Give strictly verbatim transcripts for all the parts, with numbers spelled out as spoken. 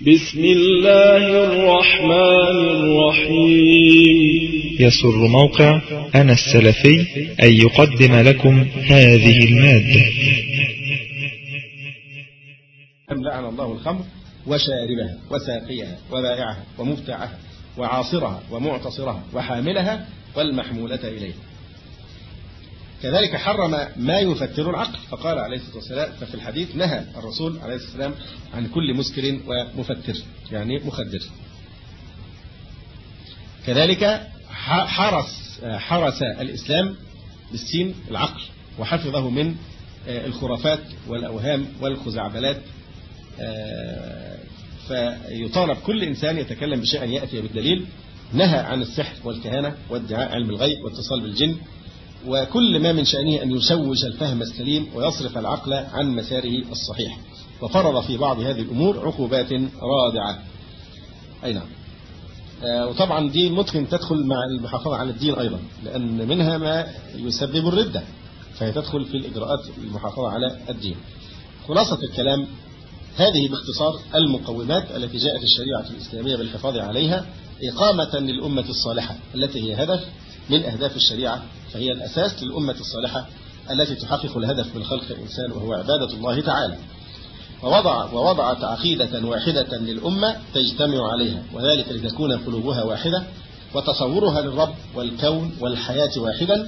بسم الله الرحمن الرحيم. يسر موقع أنا السلفي أن يقدم لكم هذه المادة. لعن الله الخمر وشاربها وساقيها وبائعها ومبتاعها وعاصرها ومعتصرها وحاملها والمحمولة إليه. كذلك حرم ما يفتر العقل، فقال عليه الصلاة والسلام، ففي الحديث نهى الرسول عليه الصلاة والسلام عن كل مسكر ومفتر، يعني مخدر. كذلك حرس حرس الإسلام بالسين العقل، وحفظه من الخرافات والأوهام والخزعبلات، فيطالب كل إنسان يتكلم بشيء يأتي بالدليل. نهى عن السحر والكهانة وادعاء علم الغيب واتصال بالجن، وكل ما من شأنه أن يشوش الفهم السليم ويصرف العقل عن مساره الصحيح، وفرض في بعض هذه الأمور عقوبات رادعة. أي نعم. آه وطبعا دي ممكن تدخل مع المحافظة على الدين أيضا، لأن منها ما يسبب الردة، فهي تدخل في الإجراءات المحافظة على الدين. خلاصة الكلام، هذه باختصار المقومات التي جاءت الشريعة الإسلامية بالحفاظ عليها إقامة للأمة الصالحة التي هي هدف من أهداف الشريعة، فهي الأساس للأمة الصالحة التي تحقق الهدف من خلق الإنسان وهو عبادة الله تعالى. ووضع ووضعت عقيدة واحدة للأمة تجتمع عليها، وذلك لتكون قلوبها واحدة وتصورها للرب والكون والحياة واحدا،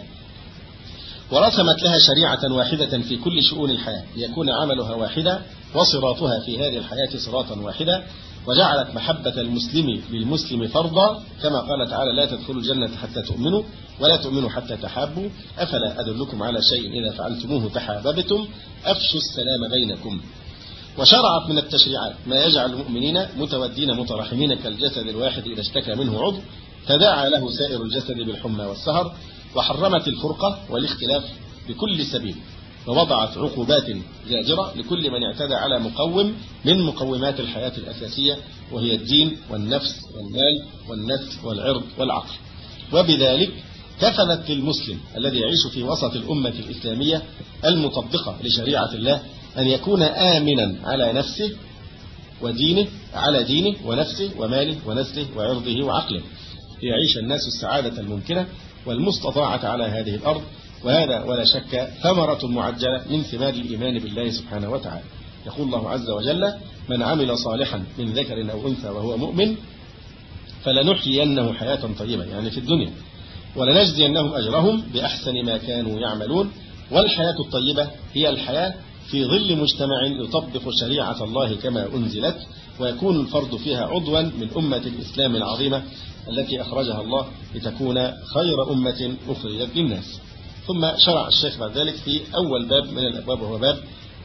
ورسمت لها شريعة واحدة في كل شؤون الحياة ليكون عملها واحدا وصراطها في هذه الحياة صراطا واحدا، وجعلت محبة المسلم للمسلم فرضا، كما قال تعالى: لا تدخلوا الجنة حتى تؤمنوا ولا تؤمنوا حتى تحابوا، أفلا أدلكم على شيء إذا فعلتموه تحاببتم، أفشوا السلام بينكم. وشرعت من التشريعات ما يجعل المؤمنين متودين متراحمين كالجسد الواحد إذا اشتكى منه عضو تداعى له سائر الجسد بالحمى والسهر، وحرمت الفرقة والاختلاف بكل سبيل، ووضعت عقوبات زاجرة لكل من اعتدى على مقوم من مقومات الحياة الأساسية، وهي الدين والنفس والمال والنسل والعرض والعقل. وبذلك كفلت للمسلم الذي يعيش في وسط الأمة الإسلامية المطبقة لشريعة الله أن يكون آمنا على نفسه ودينه على دينه ونفسه وماله ونسله وعرضه وعقله، ليعيش الناس السعادة الممكنة والمستطاعة على هذه الأرض. وهذا ولا شك ثمرة معجلة من ثمار الإيمان بالله سبحانه وتعالى. يقول الله عز وجل: من عمل صالحا من ذكر أو أنثى وهو مؤمن فلنحيينه حياة طيبة، يعني في الدنيا، ولنجزينهم أجرهم بأحسن ما كانوا يعملون. والحياة الطيبة هي الحياة في ظل مجتمع يطبق شريعة الله كما أنزلت، ويكون الفرد فيها عضوا من أمة الإسلام العظيمة التي أخرجها الله لتكون خير أمة أخرجت للناس. ثم شرع الشيخ بعد ذلك في أول باب من الأبواب، وهو باب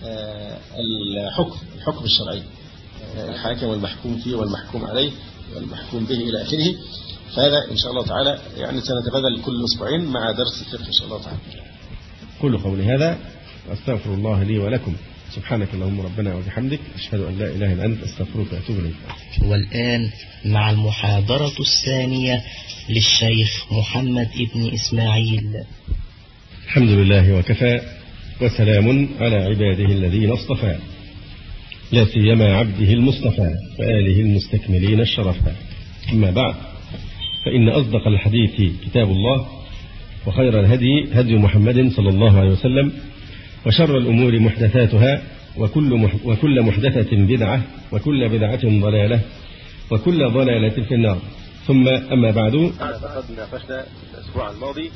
الحكم الحكم الشرعي، الحاكم والمحكوم فيه والمحكوم عليه والمحكوم به إلى آخره. فهذا إن شاء الله تعالى يعني سنتبادل كل أسبوعين مع درس الفقه إن شاء الله تعالى. كل قولي هذا أستغفر الله لي ولكم. سبحانك اللهم ربنا وبحمدك، أشهد أن لا إله إلا أنت، أستغفرك وأتوب إليك. والآن مع المحاضرة الثانية للشيخ محمد ابن إسماعيل. الحمد لله وكفى، وسلام على عباده الذين اصطفى، لا سيما عبده المصطفى وآله المستكملين الشرفا. أما بعد، فإن أصدق الحديث كتاب الله، وخير الهدي هدي محمد صلى الله عليه وسلم، وشر الأمور محدثاتها، وكل وكل محدثة بدعة، وكل بدعة ضلالة، وكل ضلالة في النار. ثم أما بعد، قد ناقشنا الأسبوع الماضي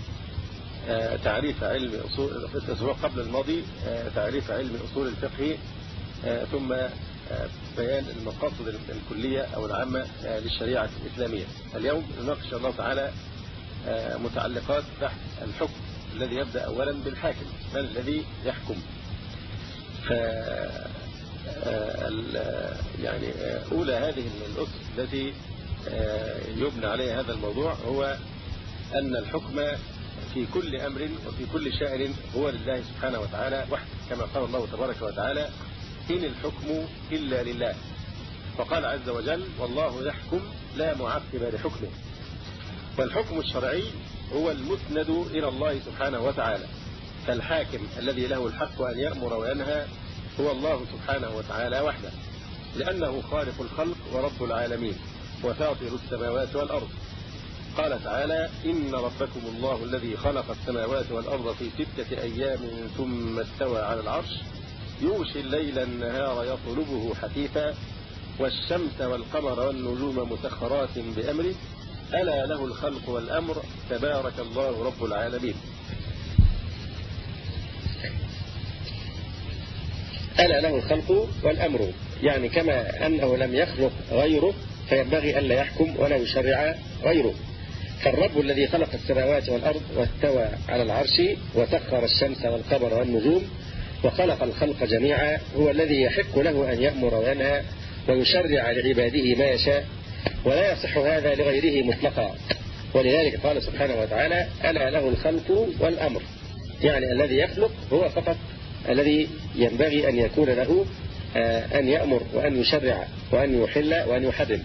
تعريف علم أصول الأسبوع قبل الماضي تعريف علم أصول الفقه، ثم بيان المقاصد الكلية أو العامة للشريعة الإسلامية. اليوم نناقش الله تعالى متعلقات بحث الحكم الذي يبدأ أولا بالحاكم، من الذي يحكم. ف يعني أولى هذه الأسس التي يبنى عليها هذا الموضوع هو أن الحكم في كل أمر وفي كل شأن هو لله سبحانه وتعالى وحده، كما قال الله تبارك وتعالى: إن الحكم إلا لله. فقال عز وجل: والله يحكم لا معقب لحكمه. والحكم الشرعي هو المسند إلى الله سبحانه وتعالى، فالحاكم الذي له الحق أن يأمر وينهى هو الله سبحانه وتعالى وحده. لأنه خالق الخلق ورب العالمين وفاطر السماوات والأرض. قال تعالى: إن ربكم الله الذي خلق السماوات والأرض في ستة أيام ثم استوى على العرش يغشي الليل النهار يطلبه حثيثا والشمس والقمر والنجوم مسخرات بأمره ألا له الخلق والأمر تبارك الله رب العالمين. ألا له الخلق والأمر، يعني كما أنه لم يخلق غيره فينبغي ألا يحكم ولا يشرع غيره. فالرب الذي خلق السماوات والأرض واستوى على العرش وسخر الشمس والقمر والنجوم وخلق الخلق جميعا هو الذي يحق له أن يأمر وينهى ويشرع لعباده ما يشاء، ولا يصح هذا لغيره مطلقا. ولذلك قال سبحانه وتعالى: ألا له الخلق والأمر، يعني الذي يخلق هو فقط الذي ينبغي أن يكون له أن يأمر وأن يشرع وأن يحل وأن يحرم.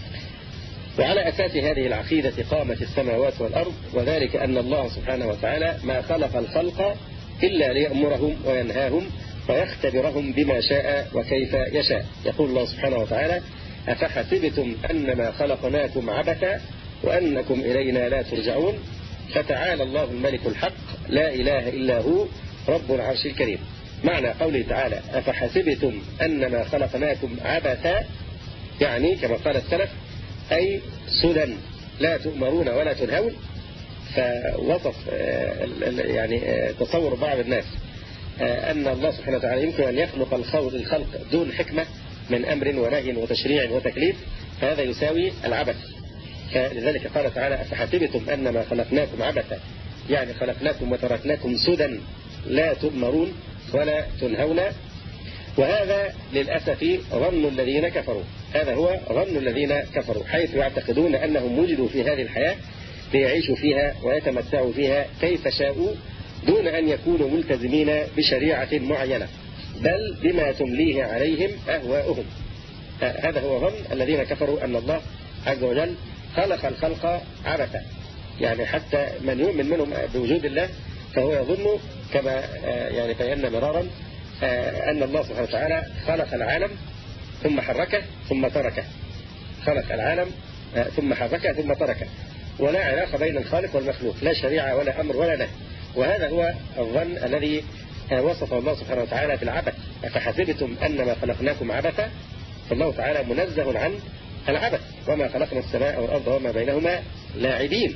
وعلى أساس هذه العقيدة قامت السماوات والأرض، وذلك أن الله سبحانه وتعالى ما خلق الخلق إلا ليأمرهم وينهاهم ويختبرهم بما شاء وكيف يشاء. يقول الله سبحانه وتعالى: أفحسبتم أنما خلقناكم عبثا وأنكم إلينا لا ترجعون فتعالى الله الملك الحق لا إله إلا هو رب العرش الكريم. معنى قوله تعالى: أفحسبتم أنما خلقناكم عبثا، يعني كما قال السلف أي سدى لا تؤمرون ولا تنهون. فوصف يعني تصور بعض الناس أن الله سبحانه وتعالى يمكن أن يخلق الخلق دون حكمة من أمر ونهي وتشريع وتكليف، فهذا يساوي العبث. فلذلك قال تعالى: أفحسبتم أنما خلقناكم عبثا، يعني خلقناكم وتركناكم سدى لا تؤمرون ولا تنهون. وهذا للأسف ظن الذين كفروا، هذا هو ظن الذين كفروا، حيث يعتقدون أنهم وجدوا في هذه الحياة ليعيشوا فيها ويتمتعوا فيها كيف شاءوا دون أن يكونوا ملتزمين بشريعة معينة، بل بما تمليه عليهم أهواؤهم. هذا هو ظن الذين كفروا أن الله عز وجل خلق الخلق عبثا، يعني حتى من يؤمن منهم بوجود الله فهو يظن كما يعني بينا مرارا أن الله سبحانه وتعالى خلق العالم ثم حركه ثم تركه، خلق العالم ثم حركه ثم تركه، ولا علاقة بين الخالق والمخلوق، لا شريعة ولا أمر ولا نهي. وهذا هو الظن الذي وصف الله سبحانه وتعالى بالعبث. أفحسبتم أنما خلقناكم عبثا، فالله تعالى منزه عن العبث، وما خلقنا السماء والأرض وما بينهما لاعبين.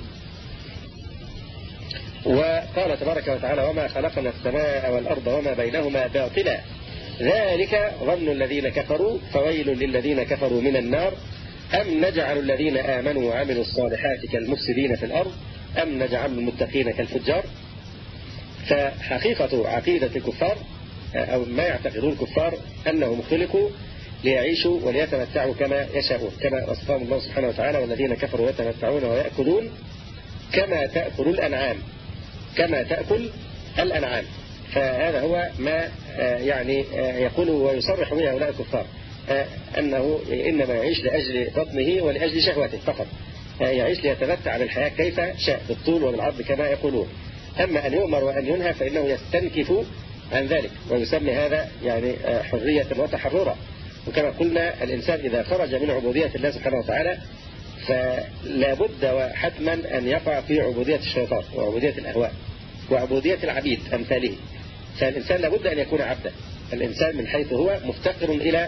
وقال تبارك وتعالى: وما خلقنا السماء والأرض وما بينهما باطلا ذلك ظن الذين كفروا فويل للذين كفروا من النار أم نجعل الذين آمنوا وعملوا الصالحات كالمفسدين في الأرض أم نجعل المتقين كالفجار. فحقيقة عقيدة الكفار أو ما يعتقدون الكفار أنهم خلقوا ليعيشوا وليتمتعوا كما يشاءون، كما وصفهم الله سبحانه وتعالى: والذين كفروا يتمتعون ويأكلون كما تأكل الأنعام، كما تأكل الأنعام. فهذا هو ما يعني يقوله ويصرح به هؤلاء الكفار، أنه إنما يعيش لأجل بطنه ولأجل شهوته فقط، يعيش ليتمتع بالحياة كيف شاء بالطول وبالعرض كما يقولون. أما أن يؤمر وأن ينهى فإنه يستنكف عن ذلك، ويسمي هذا يعني حرية وتحررا. وكما قلنا الإنسان إذا خرج من عبودية الله سبحانه وتعالى فلا بد وحتما أن يقع في عبودية الشيطان وعبودية الأهواء وعبودية العبيد أمثاله. فالإنسان لا بد أن يكون عبدا، الإنسان من حيث هو مفتقر إلى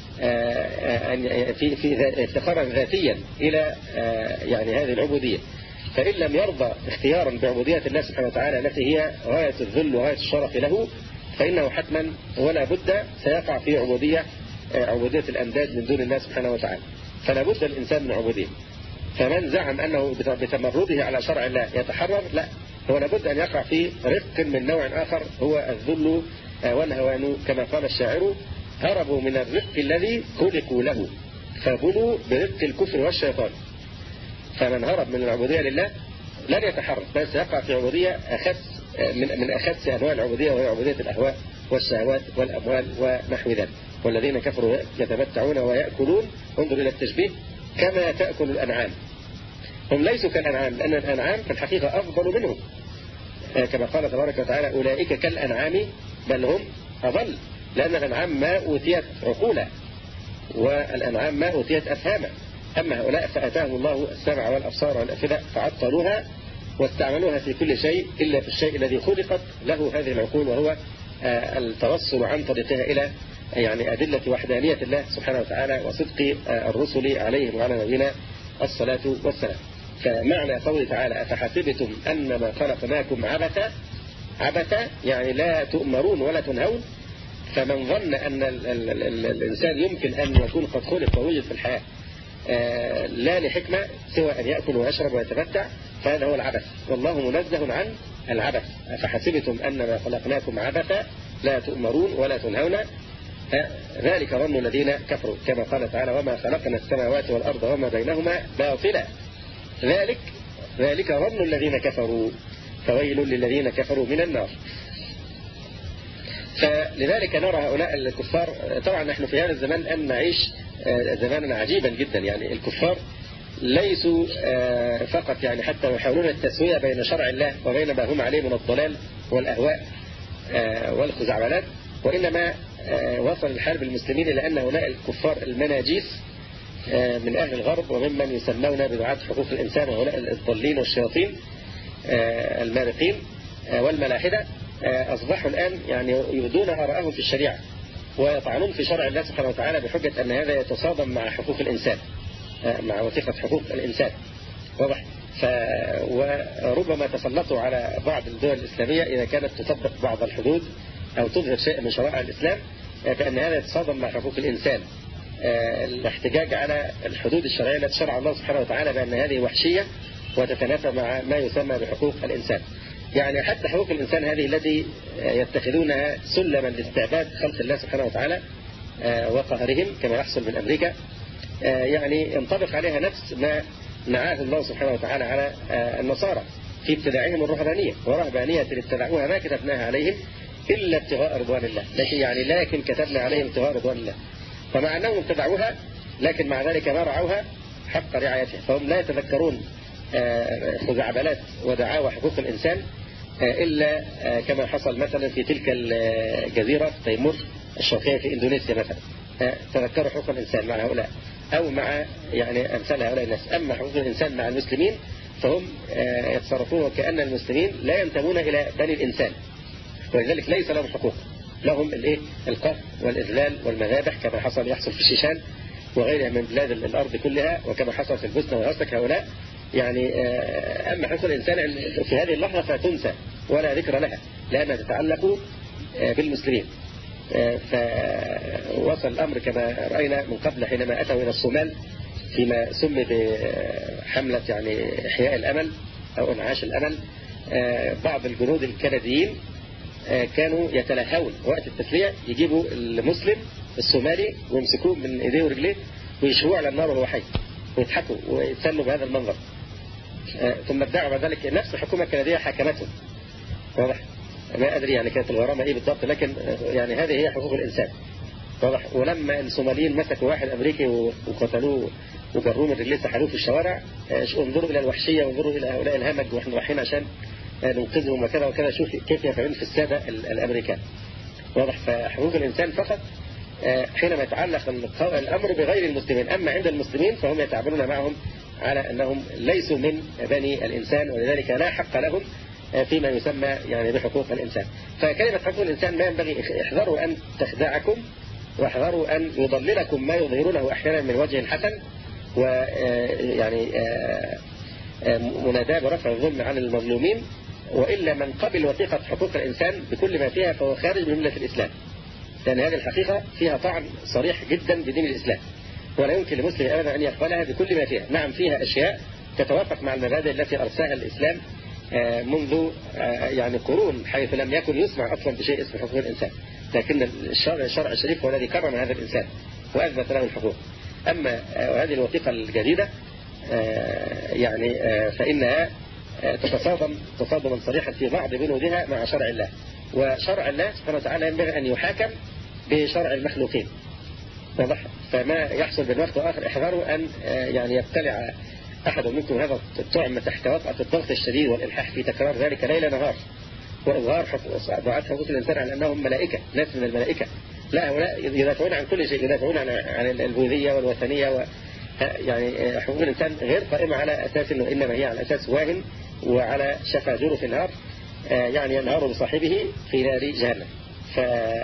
في في افتقارا ذاتيا إلى يعني هذه العبودية. فإن لم يرضى اختيارا بعبودية الله سبحانه وتعالى التي هي غاية الذل وغاية الشرف له، فإنه حتما ولا بد سيقع في عبودية عبودية الأنداد من دون الله سبحانه وتعالى. فلا بد الإنسان من عبودية. فمن زعم أنه بتمرده على شرع الله يتحرر، لا، هو لابد أن يقع في رفق من نوع آخر هو الذل والهوان، كما قال الشاعر: هربوا من الرفق الذي خلقوا له فبلوا برفق الكفر والشيطان. فمن هرب من العبودية لله لن يتحرر، بل سيقع في عبودية أخس من من أخس أنواع العبودية، وهي عبودية الأهواء والشهوات والأموال ونحو ذلك. والذين كفروا يتمتعون ويأكلون، انظر إلى التشبيه، كما تأكل الأنعام. هم ليسوا كالأنعام، لأن الأنعام في الحقيقة أفضل منهم، كما قال تبارك وتعالى: أولئك كالأنعام بل هم أضل، لأن الأنعام ما أوتيت عقولا والأنعام ما أوتيت أفهاما، أما هؤلاء فأتاهم الله السمع والأبصار والأفئدة فعطلوها واستعملوها في كل شيء إلا في الشيء الذي خلقت له هذه العقول، وهو التوصل عن طريقها إلى يعني أدلة وحدانية الله سبحانه وتعالى وصدق الرسل عليهم وعلى نبينا الصلاة والسلام. فمعنى قوله تعالى أفحسبتم أنما خلقناكم عبثا، عبثا يعني لا تؤمرون ولا تنهون. فمن ظن أن ال ال ال الإنسان يمكن أن يكون قد خلق ووجد في الحياة لا لحكمة سوى أن يأكل ويشرب ويتمتع، فهذا هو العبث، والله منزه عن العبث. أفحسبتم أنما خلقناكم عبثا لا تؤمرون ولا تنهون، ذلك ظن الذين كفروا، كما قال تعالى وما خلقنا السماوات والأرض وما بينهما باطلا، ذلك ذلك ظن الذين كفروا فويل للذين كفروا من النار. فلذلك نرى هؤلاء الكفار، طبعا نحن في هذا الزمان أن نعيش زمانا عجيبا جدا، يعني الكفار ليسوا فقط يعني حتى يحاولون التسوية بين شرع الله وبين ما هم عليه من الضلال والأهواء والخزعبلات، وإنما وصل الحال بالمسلمين إلى أن هؤلاء الكفار المناجيس من أهل الغرب وممن يسمون بدعاة حقوق الإنسان وهؤلاء الضالين والشياطين المارقين والملاحدة أصبحوا الآن يعني يبدون آراءهم في الشريعة ويطعنون في شرع الله سبحانه وتعالى بحجة أن هذا يتصادم مع حقوق الإنسان، مع وثيقة حقوق الإنسان، واضح. ف... وربما تسلطوا على بعض الدول الإسلامية إذا كانت تطبق بعض الحدود أو تظهر شيء من شرائع الإسلام بأن هذا يتصادم مع حقوق الإنسان. الاحتجاج على الحدود الشرعية التي شرع الله سبحانه وتعالى بأن هذه وحشية وتتنافى مع ما يسمى بحقوق الإنسان. يعني حتى حقوق الإنسان هذه التي يتخذونها سلما لاستعباد خلق الله سبحانه وتعالى وقهرهم كما يحصل من أمريكا، يعني ينطبق عليها نفس ما نعاه الله سبحانه وتعالى على النصارى في ابتداعهم الرهبانية، ورهبانية ابتدعوها ما كتبناها عليهم إلا ابتغاء رضوان الله، لكن يعني لكن كتبنا عليهم ابتغاء رضوان الله، فمع أنهم ابتدعوها لكن مع ذلك ما رعوها حق رعايتها، فهم لا يتذكرون خزعبلات ودعاوى حقوق الإنسان إلا كما حصل مثلا في تلك الجزيرة في تيمور الشرقية في إندونيسيا مثلا، تذكروا حقوق الإنسان مع هؤلاء أو مع يعني أمثال هؤلاء الناس. أما حقوق الإنسان مع المسلمين فهم يتصرفون وكأن المسلمين لا ينتمون إلى بني الإنسان، ولذلك ليس لهم حقوق، لهم الايه القهر والإذلال والمذابح كما حصل يحصل في الشيشان وغيرها من بلاد الأرض كلها، وكما حصل في البوسنة والهرسك. هؤلاء يعني أما حقوق الإنسان في هذه اللحظة فتنسى ولا ذكر لها لأنها تتعلق بالمسلمين. فوصل الأمر كما رأينا من قبل حينما أتوا إلى الصومال فيما سمي بحملة يعني إحياء الأمل أو إنعاش الأمل، بعض الجنود الكنديين كانوا يتلهون وقت التسلية، يجيبوا المسلم الصومالي ويمسكوه من ايديه ورجليه ويشوه على النار وهو حي ويضحكوا ويتسلوا بهذا المنظر. ثم ادعوا بعد ذلك نفس الحكومة الكندية حكمتهم، واضح. ما أدري يعني كانت الغرامة إيه بالضبط، لكن يعني هذه هي حقوق الإنسان، واضح. ولما الصوماليين مسكوا واحد أمريكي وقتلوه وجروه من رجليه سحلوه في الشوارع، انظروا إلى الوحشية وانظروا إلى هؤلاء الهمج واحنا رايحين عشان ننقذهم وكذا وكذا، شوف كيف يفعلون في السادة الأمريكان، واضح. فحقوق الإنسان فقط حينما يتعلق الأمر بغير المسلمين، أما عند المسلمين فهم يتعاملون معهم على أنهم ليسوا من بني الإنسان، ولذلك لا حق لهم فيما يسمى يعني بحقوق الإنسان. فكلمة حقوق الإنسان ما ينبغي، احذروا أن تخدعكم واحذروا أن يضللكم ما يظهرونه أحيانا من وجه حسن، ويعني مناداة برفع الظلم عن المظلومين، وإلا من قبل وثيقة حقوق الإنسان بكل ما فيها فهو خارج من ملة الإسلام، لأن هذه الحقيقة فيها طعن صريح جدا بدين الإسلام، ولا يمكن لمسلم أبدا أن يقبلها بكل ما فيها. نعم فيها أشياء تتوافق مع المبادئ التي أرساها الإسلام منذ يعني قرون، حيث لم يكن يسمع أصلا بشيء اسمه حقوق الإنسان، لكن الشرع, الشرع الشريف هو الذي كرم هذا الإنسان وأثبت له الحقوق. أما هذه الوثيقة الجديدة يعني فإنها تتصادم تصادما صريحا في بعض بنودها مع شرع الله، وشرع الله سبحانه وتعالى ينبغي أن يحاكم بشرع المخلوقين، واضح. فما يحصل بين وقت وآخر احذروا أن يعني يبتلع أحد منكم هذا الطعم تحت وطأة الضغط الشديد والإلحاح في تكرار ذلك ليل نهار، وإظهار دعاة حقوق الإنسان على أنهم ملائكة، ناس من الملائكة، لا، هؤلاء يدافعون عن كل شيء، يدافعون عن عن البوذية والوثنية و يعني حقوق الإنسان غير قائمة على أساس إنه إنما هي على أساس واهن وعلى شفا جرف النار، يعني ينهار بصاحبه في نار جهنم. ف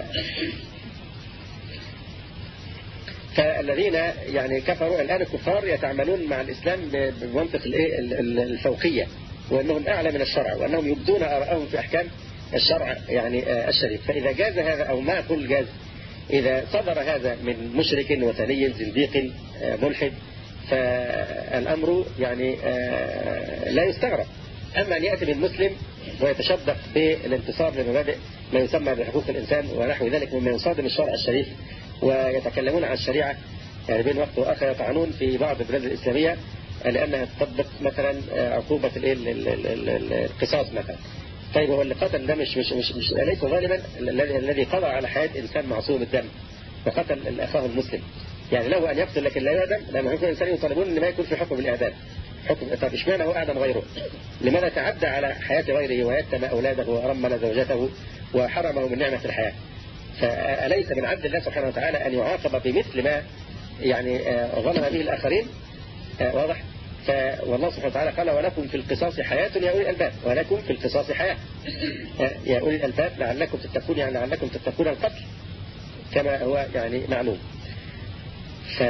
فالذين يعني كفروا الآن، الكفار يتعاملون مع الإسلام بمنطق الفوقية، وأنهم أعلى من الشرع، وأنهم يبدون آراءهم في أحكام الشرع يعني الشريف. فإذا جاز هذا، أو ما أقول جاز، إذا صدر هذا من مشرك وثني زنديق ملحد، فالأمر يعني لا يستغرب. أما أن يأتي من مسلم ويتشبث بالانتصار لمبادئ ما يسمى بحقوق الإنسان ونحو ذلك مما يصادم الشرع الشريف، ويتكلمون عن الشريعة يعني بين وقت وآخر يطعنون في بعض البلاد الإسلامية لأنها تطبق مثلا عقوبة القصاص مثلا. طيب هو اللي قتل ده مش مش مش, مش ليس ظالما؟ الذي قضى على حياة إنسان معصوم الدم وقتل أخاه المسلم، يعني له أن يقتل لكن لا يعدم، لأن حكم الإنسان يطالبون أن ما يكون في حكم بالإعدام. حكم طب اشمعنى هو أعدم غيره؟ لماذا تعدى على حياة غيره ويتم أولاده ورمل زوجته وحرمه من نعمة الحياة؟ فأليس من عدل الله سبحانه وتعالى أن يعاقب بمثل ما يعني ظلم به الآخرين؟ واضح؟ والله سبحانه وتعالى قال ولكم في القصاص حياة يا أولي الألباب، ولكم في القصاص حياة يا أولي الألباب لعلكم تتقون، يعني لعلكم تتقون القتل كما هو يعني معلوم. ف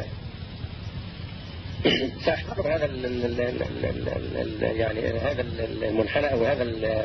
فاحتضر هذا ال ال ال ال يعني هذا المنحنى أو هذا ال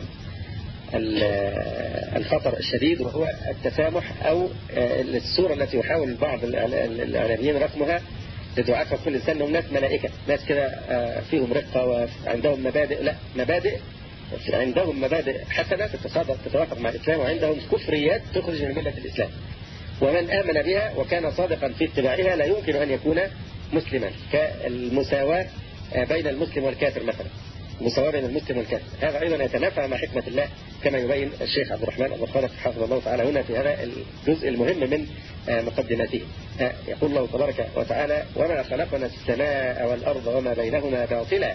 الخطر الشديد، وهو التسامح أو الصورة التي يحاول بعض الإعلاميين رسمها لدعاء كل إنسان أنهم ناس ملائكة، ناس كده فيهم رقة وعندهم مبادئ. لا، مبادئ عندهم مبادئ حسنة تتوافق مع الإسلام، وعندهم كفريات تخرج من ملة الإسلام، ومن آمن بها وكان صادقا في اتباعها لا يمكن أن يكون مسلما، كالمساواة بين المسلم والكافر مثلا، مساواة بين المسلم والكافر، هذا أيضا يتنافى مع حكمة الله كما يبين الشيخ عبد الرحمن أبو خالد حفظه الله تعالى هنا في هذا الجزء المهم من مقدماته. يقول الله تبارك وتعالى وما خلقنا السماء والأرض وما بينهما باطلا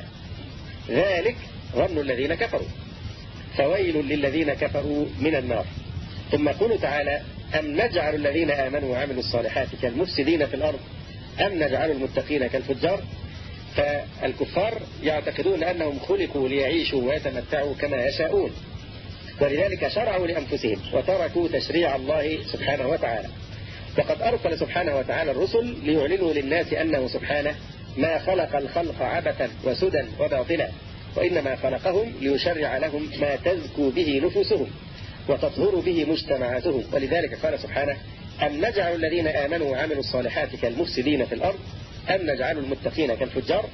ذلك ظن الذين كفروا فويل للذين كفروا من النار. ثم يقول تعالى أم نجعل الذين آمنوا وعملوا الصالحات كالمفسدين في الأرض أم نجعل المتقين كالفجار. فالكفار يعتقدون أنهم خلقوا ليعيشوا ويتمتعوا كما يشاءون، ولذلك شرعوا لأنفسهم وتركوا تشريع الله سبحانه وتعالى. وقد أرسل سبحانه وتعالى الرسل ليعلنوا للناس أنه سبحانه ما خلق الخلق عبثا وسدى وباطلا، وإنما خلقهم ليشرع لهم ما تزكو به نفوسهم وتطهر به مجتمعاتهم. ولذلك قال سبحانه أم نجعل الذين آمنوا وعملوا الصالحات كالمفسدين في الأرض أم نجعل المتقين كالفجار.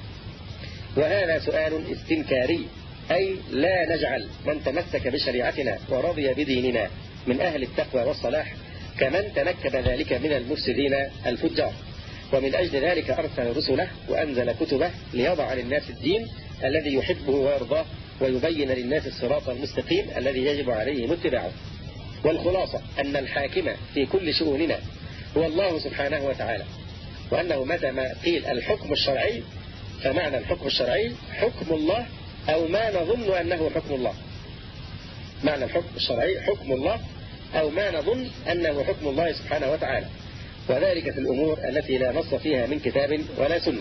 وهذا سؤال استنكاري، أي لا نجعل من تمسك بشريعتنا ورضي بديننا من أهل التقوى والصلاح كمن تنكب ذلك من المفسدين الفجار. ومن أجل ذلك أرسل رسله وأنزل كتبه ليضع للناس الدين الذي يحبه ويرضاه ويبين للناس الصراط المستقيم الذي يجب عليهم اتباعه. والخلاصة أن الحاكم في كل شؤوننا هو الله سبحانه وتعالى، وأنه متى ما قيل الحكم الشرعي فمعنى الحكم الشرعي حكم الله أو ما نظن أنه حكم الله. معنى الحكم الشرعي حكم الله أو ما نظن أنه حكم الله سبحانه وتعالى، وذلك في الأمور التي لا نص فيها من كتاب ولا سنة.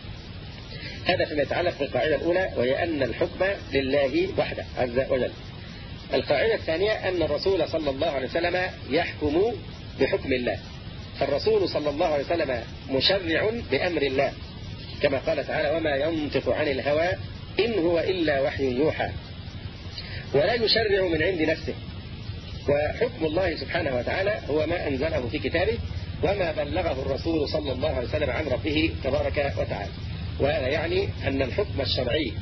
هذا فيما يتعلق بالقاعدة الأولى، وهي أن الحكم لله وحده عز وجل. القاعدة الثانية أن الرسول صلى الله عليه وسلم يحكم بحكم الله، فالرسول صلى الله عليه وسلم مشرع بأمر الله كما قال تعالى وما ينطق عن الهوى إن هو إلا وحي يوحى، ولا يشرع من عند نفسه. وحكم الله سبحانه وتعالى هو ما أنزله في كتابه وما بلغه الرسول صلى الله عليه وسلم عن ربه تبارك وتعالى. وهذا يعني أن الحكم الشرعي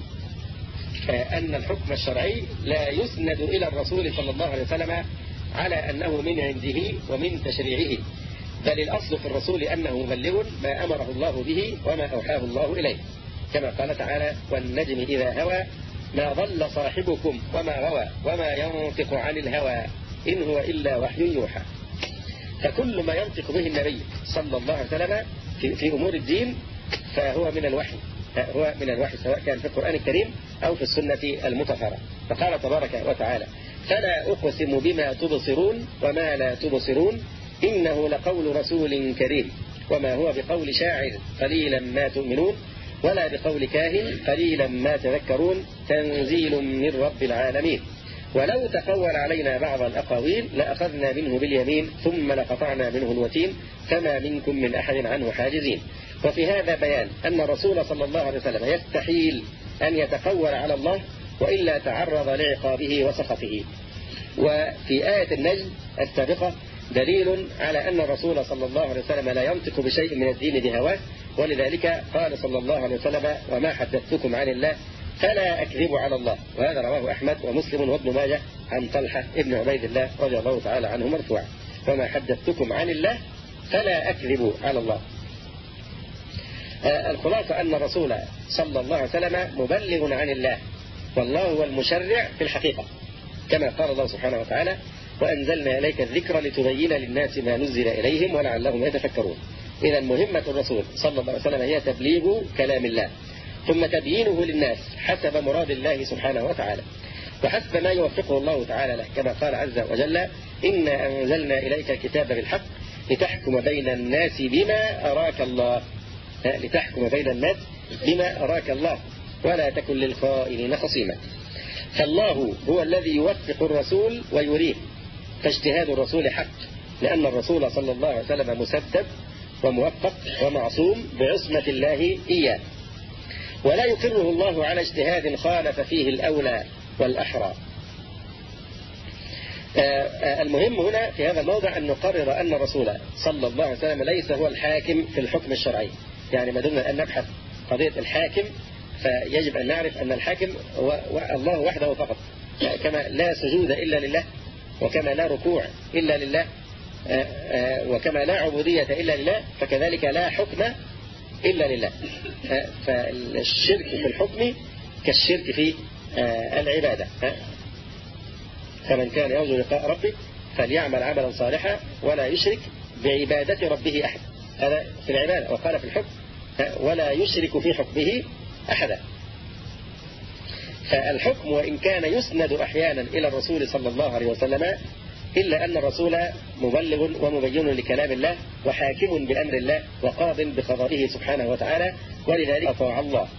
أن الحكم الشرعي لا يسند إلى الرسول صلى الله عليه وسلم على أنه من عنده ومن تشريعه، بل الأصل في الرسول أنه مبلغ ما أمره الله به وما أوحاه الله إليه، كما قال تعالى والنجم إذا هوى ما ضل صاحبكم وما غوى وما ينطق عن الهوى إن هو إلا وحي يوحى. فكل ما ينطق به النبي صلى الله عليه وسلم في, في أمور الدين فهو من الوحي، هو من الوحي سواء كان في القرآن الكريم أو في السنة المطهرة. فقال تبارك وتعالى فلا أقسم بما تبصرون وما لا تبصرون إنه لقول رسول كريم وما هو بقول شاعر قليلا ما تؤمنون ولا بقول كاهن قليلا ما تذكرون تنزيل من رب العالمين ولو تقول علينا بعض الأقاويل لأخذنا منه باليمين ثم لقطعنا منه الوتين فما منكم من أحد عنه حاجزين. وفي هذا بيان أن الرسول صلى الله عليه وسلم يستحيل أن يتقول على الله وإلا تعرض لعقابه وسخطه. وفي آية النجم السابقة دليل على أن الرسول صلى الله عليه وسلم لا ينطق بشيء من الدين بهواه، ولذلك قال صلى الله عليه وسلم وما حدثتكم عن الله فلا أكذب على الله. وهذا رواه أحمد ومسلم وابن ماجه عن طلحة ابن عبيد الله رضي الله تعالى عنه مرفوعا وما حدثتكم عن الله فلا أكذب على الله. آه الخلاصة أن الرسول صلى الله عليه وسلم مبلغ عن الله والله هو المشرع في الحقيقة كما قال الله سبحانه وتعالى وأنزلنا إليك الذكر لتبين للناس ما نزل إليهم ولعلهم يتفكرون. إذا مهمة الرسول صلى الله عليه وسلم هي تبليغ كلام الله ثم تبيينه للناس حسب مراد الله سبحانه وتعالى وحسب ما يوفقه الله تعالى له كما قال عز وجل إنا أنزلنا إليك الكتاب بالحق لتحكم بين الناس بما أراك الله لتحكم بين الناس بما أراك الله ولا تكن للخائنين خصيما. فالله هو الذي يوفق الرسول ويريه فاجتهاد الرسول حق لأن الرسول صلى الله عليه وسلم مسدد وموفق ومعصوم بعصمة الله إياه ولا يقره الله على اجتهاد خالف فيه الأولى والأحرى. المهم هنا في هذا الموضع أن نقرر أن الرسول صلى الله عليه وسلم ليس هو الحاكم في الحكم الشرعي. يعني ما دمنا أن نبحث قضية الحاكم فيجب أن نعرف أن الحاكم هو الله وحده فقط كما لا سجود إلا لله وكما لا ركوع إلا لله وكما لا عبودية إلا لله فكذلك لا حكم إلا لله. فالشرك في الحكم كالشرك في العبادة. فمن كان يرجو لقاء ربه فليعمل عملا صالحا ولا يشرك بعبادة ربه أحد. هذا في العبادة. وقال في الحكم ولا يشرك في حكمه أحدا. فالحكم وإن كان يسند أحيانا إلى الرسول صلى الله عليه وسلم إلا أن الرسول مبلغ ومبين لكلام الله وحاكم بأمر الله وقاض بقضائه سبحانه وتعالى ولذلك أطاع الله.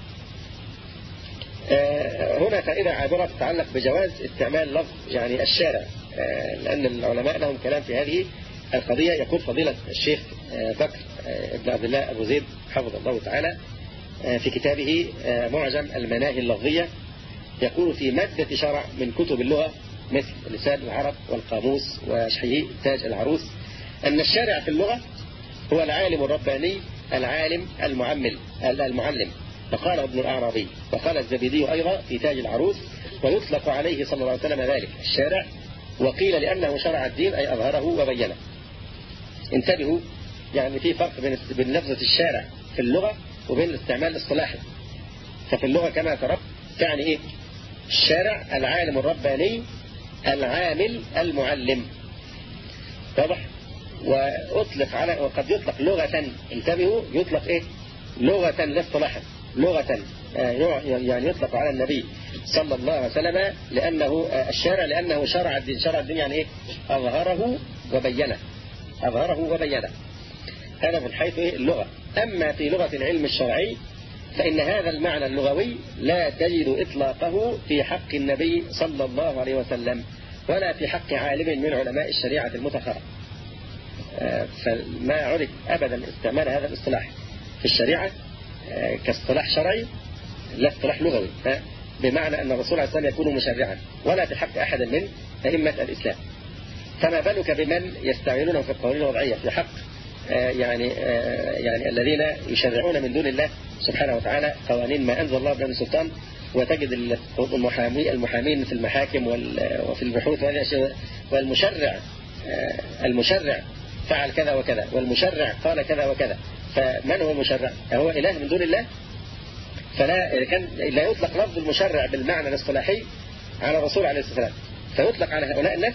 هنا فائدة عابرة تتعلق بجواز استعمال لفظ يعني الشارع لأن العلماء لهم كلام في هذه القضية. يقول فضيلة الشيخ بكر ابن عبد الله أبو زيد حفظه الله تعالى في كتابه معجم المناهي اللفظية يقول في مادة شرع من كتب اللغة مثل لسان العرب والقاموس وشحيه تاج العروس أن الشارع في اللغة هو العالم الرباني العالم المعمل المعلم. فقال ابن الأعرابي وقال الزبيدي أيضا في تاج العروس ويطلق عليه صلى الله عليه وسلم ذلك الشارع وقيل لأنه شرع الدين أي أظهره وبينه. انتبهوا يعني في فرق بين لفظة الشارع في اللغة وبين الاستعمال الاصطلاحي. ففي اللغة كما ترى تعني إيه؟ الشارع العالم الرباني العامل المعلم واضح. وأطلق على وقد يطلق لغة انتبهوا يطلق إيه لغة لا اصطلاحا لغة يعني يطلق على النبي صلى الله عليه وسلم لأنه الشارع لأنه شرع الدين. شرع الدين يعني إيه أظهره وبينه أظهره وبينه. هذا من حيث إيه اللغة. أما في لغة العلم الشرعي فإن هذا المعنى اللغوي لا تجد إطلاقه في حق النبي صلى الله عليه وسلم ولا في حق عالم من علماء الشريعة المتخرة. فما عرف أبدا استعمال هذا الاصطلاح في الشريعة كاصطلاح شرعي لا اصطلاح لغوي بمعنى أن الرسول عليه الصلاة والسلام يكون مشرعا ولا في حق أحد من أئمة الإسلام. فما بالك بمن يستعملونه في القوانين الوضعية في حق يعني يعني الذين يشرعون من دون الله سبحانه وتعالى قوانين ما أنزل الله بها من سلطان وتجد المحامي المحامين في المحاكم وفي البحوث والمشرع المشرع فعل كذا وكذا والمشرع قال كذا وكذا. فمن هو المشرع؟ هو إله من دون الله. فلا كان لا يطلق لفظ المشرع بالمعنى الاصطلاحي على الرسول عليه الصلاة والسلام فيطلق على هؤلاء الناس.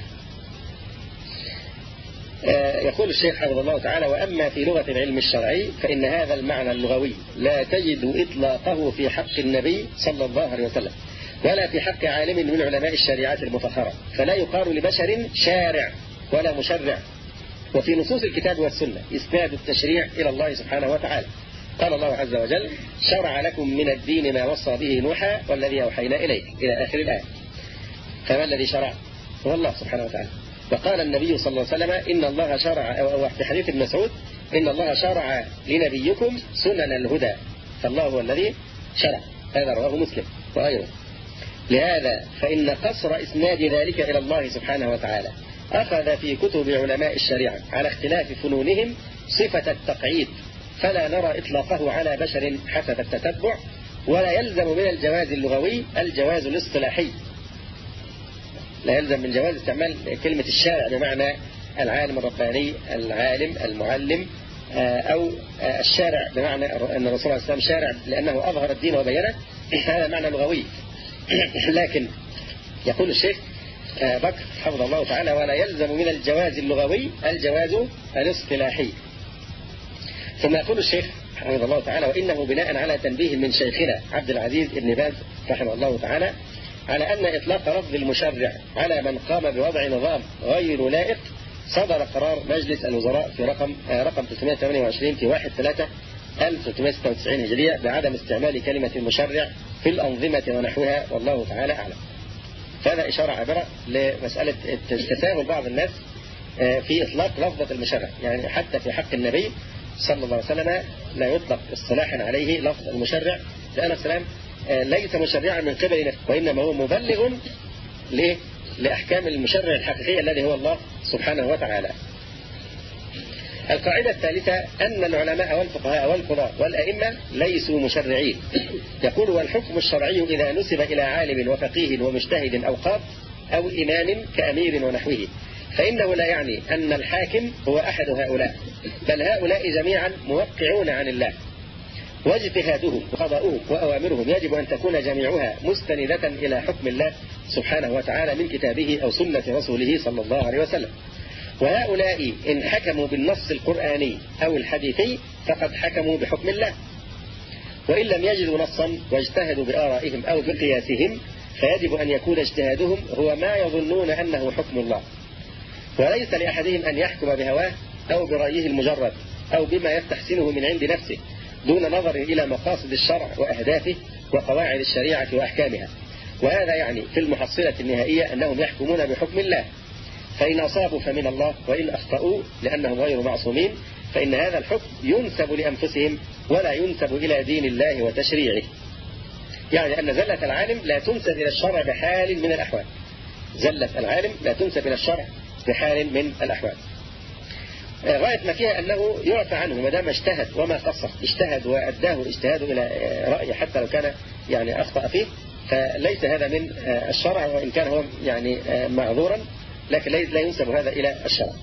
يقول الشيخ حفظه الله تعالى وأما في لغة العلم الشرعي فإن هذا المعنى اللغوي لا تجد إطلاقه في حق النبي صلى الله عليه وسلم ولا في حق عالم من علماء الشريعة المطهرة. فلا يقال لبشر شارع ولا مشرع وفي نصوص الكتاب والسنة إسناد التشريع إلى الله سبحانه وتعالى. قال الله عز وجل: شرع لكم من الدين ما وصى به نوحا والذي أوحينا إليك، إلى آخر الآية. فما الذي شرع؟ هو الله سبحانه وتعالى. وقال النبي صلى الله عليه وسلم: إن الله شرع، أو في حديث ابن مسعود: إن الله شرع لنبيكم سنن الهدى، فالله هو الذي شرع. هذا رواه مسلم وغيره. لهذا فإن قصر إسناد ذلك إلى الله سبحانه وتعالى أخذ في كتب علماء الشريعة على اختلاف فنونهم صفة التقعيد، فلا نرى إطلاقه على بشر حسب التتبع، ولا يلزم من الجواز اللغوي الجواز الاصطلاحي. لا يلزم من جواز استعمال كلمة الشارع بمعنى العالم الرباني، العالم المعلم، أو الشارع بمعنى أن الرسول صلى الله عليه وسلم شارع لأنه أظهر الدين وبينه، هذا معنى لغوي. لكن يقول الشيخ بكر حفظه الله تعالى: ولا يلزم من الجواز اللغوي الجواز الاصطلاحي. ثم يقول الشيخ حفظه الله تعالى: وإنه بناء على تنبيه من شيخنا عبد العزيز بن باز رحمه الله تعالى على أن إطلاق لفظ المشرع على من قام بوضع نظام غير لائق صدر قرار مجلس الوزراء في رقم رقم ثلاثمائة وثمانية وعشرين في واحد ثلاثة ألف وستمائة وستة وتسعين هجرية بعدم استعمال كلمة المشرع في الأنظمة ونحوها، والله تعالى أعلم. فهذا إشارة عابرة لمسألة تساهل بعض الناس في إطلاق لفظة المشرع. يعني حتى في حق النبي صلى الله عليه وسلم لا يطلق اصطلاحا عليه لفظ المشرع، لأن السلام ليس مشرعا من قبل نفسه، وإنما هو مبلغ لأحكام المشرع الحقيقي الذي هو الله سبحانه وتعالى. القاعدة الثالثة أن العلماء والفقهاء والقضاة والأئمة ليسوا مشرعين. يقول: والحكم الشرعي إذا نسب إلى عالم وفقيه ومجتهد أو قاض أو إمام كأمير ونحوه، فإنه لا يعني أن الحاكم هو أحد هؤلاء، بل هؤلاء جميعا موقعون عن الله، واجتهادهم وقضاؤهم وأوامرهم يجب أن تكون جميعها مستندة إلى حكم الله سبحانه وتعالى من كتابه أو سنة رسوله صلى الله عليه وسلم. وهؤلاء إن حكموا بالنص القرآني أو الحديثي فقد حكموا بحكم الله، وإن لم يجدوا نصا واجتهدوا بآرائهم أو بقياسهم فيجب أن يكون اجتهادهم هو ما يظنون أنه حكم الله، وليس لأحدهم أن يحكم بهواه أو برأيه المجرد أو بما يستحسنه من عند نفسه دون نظر إلى مقاصد الشرع وأهدافه وقواعد الشريعة وأحكامها. وهذا يعني في المحصلة النهائية أنهم يحكمون بحكم الله، فإن أصابوا فمن الله، وإن أخطأوا لأنهم غير معصومين فإن هذا الحكم ينسب لأنفسهم ولا ينسب إلى دين الله وتشريعه. يعني أن زلة العالم لا تنسب إلى الشرع بحال من الأحوال. زلة العالم لا تنسب إلى الشرع بحال من الأحوال. غاية ما فيها أنه يعفى عنه ما دام اجتهد وما قصر، اجتهد وأداه اجتهاده إلى رأي حتى لو كان يعني أخطأ فيه، فليس هذا من الشرع، وإن كان هو يعني معذورا لكن لا ينسب هذا إلى الشرع.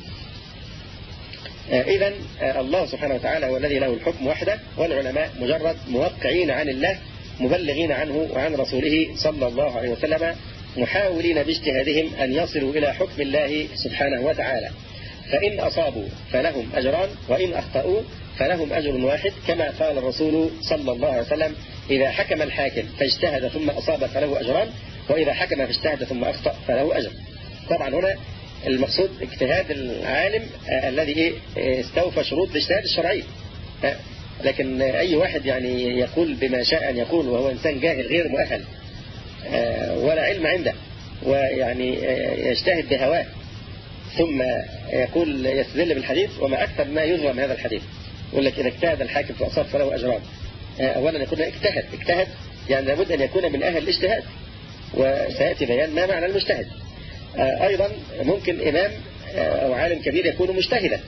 إذن الله سبحانه وتعالى هو الذي له الحكم وحده، والعلماء مجرد موقعين عن الله مبلغين عنه وعن رسوله صلى الله عليه وسلم محاولين باجتهادهم أن يصلوا إلى حكم الله سبحانه وتعالى. فإن أصابوا فلهم أجران، وإن أخطأوا فلهم أجر واحد، كما قال الرسول صلى الله عليه وسلم: إذا حكم الحاكم فاجتهد ثم أصاب فله أجران، وإذا حكم فاجتهد ثم أخطأ فله أجر. طبعا هنا المقصود اجتهاد العالم الذي استوفى شروط الاجتهاد الشرعي، لكن أي واحد يعني يقول بما شاء أن يقول وهو إنسان جاهل غير مؤهل ولا علم عنده، ويعني يجتهد بهواه ثم يقول يستدل بالحديث، وما أكثر ما يظلم هذا الحديث. يقول لك إذا اجتهد الحاكم فأصاب فله أجران. أولا يقول اجتهد اجتهد يعني لابد أن يكون من أهل الاجتهاد، وسيأتي بيان ما معنى المجتهد. أيضا ممكن إمام أو عالم كبير يكون مجتهدا،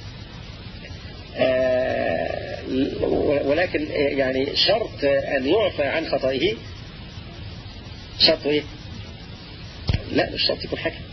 ولكن يعني شرط أن يعفى عن خطئه شرط إيه؟ لا مش شرط يكون حاكم،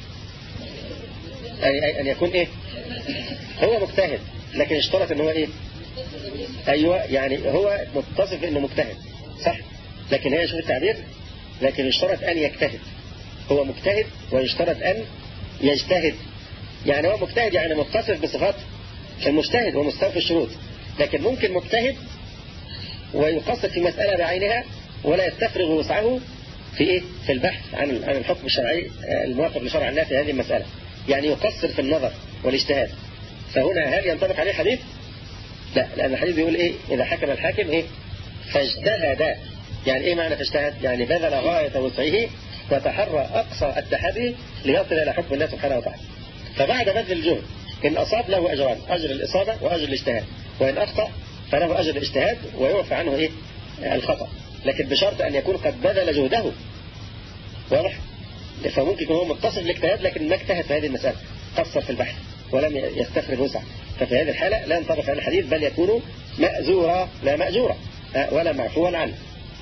أن يكون إيه؟ هو مجتهد لكن اشترط أنه إيه؟ أيوة يعني هو متصف أنه مجتهد صح، لكن هي شوف التعبير، لكن اشترط أن يجتهد. هو مجتهد ويشترط أن يجتهد، يعني هو مجتهد يعني متصف بصفات المجتهد ومستوفي الشروط، لكن ممكن مجتهد ويقصد في مسألة بعينها ولا يستفرغ وسعه في إيه؟ في البحث عن عن الحكم الشرعي الموافق لشرع الله في هذه المسألة، يعني يقصر في النظر والاجتهاد، فهنا هل ينطبق عليه حديث؟ لا، لأن الحديث بيقول إيه؟ إذا حكم الحاكم إيه؟ فاجتهد. يعني إيه معنى فاجتهد؟ يعني بذل غاية وسعه وتحرى أقصى التحري ليصل إلى حكم الله سبحانه وتعالى. فبعد بذل الجهد إن أصاب له أجران، أجر الإصابة وأجر الاجتهاد، وإن أخطأ فله أجر الاجتهاد ويوفى عنه إيه؟ الخطأ، لكن بشرط أن يكون قد بذل جهده. واضح؟ فممكن يكون هو متصف بالاجتهاد لكن ما اجتهد في هذه المسألة، قصر في البحث ولم يستخرج وسع، ففي هذه الحالة لا ينطبق على الحديث بل يكون مأزورا لا مأجورا ولا معفوا عنه.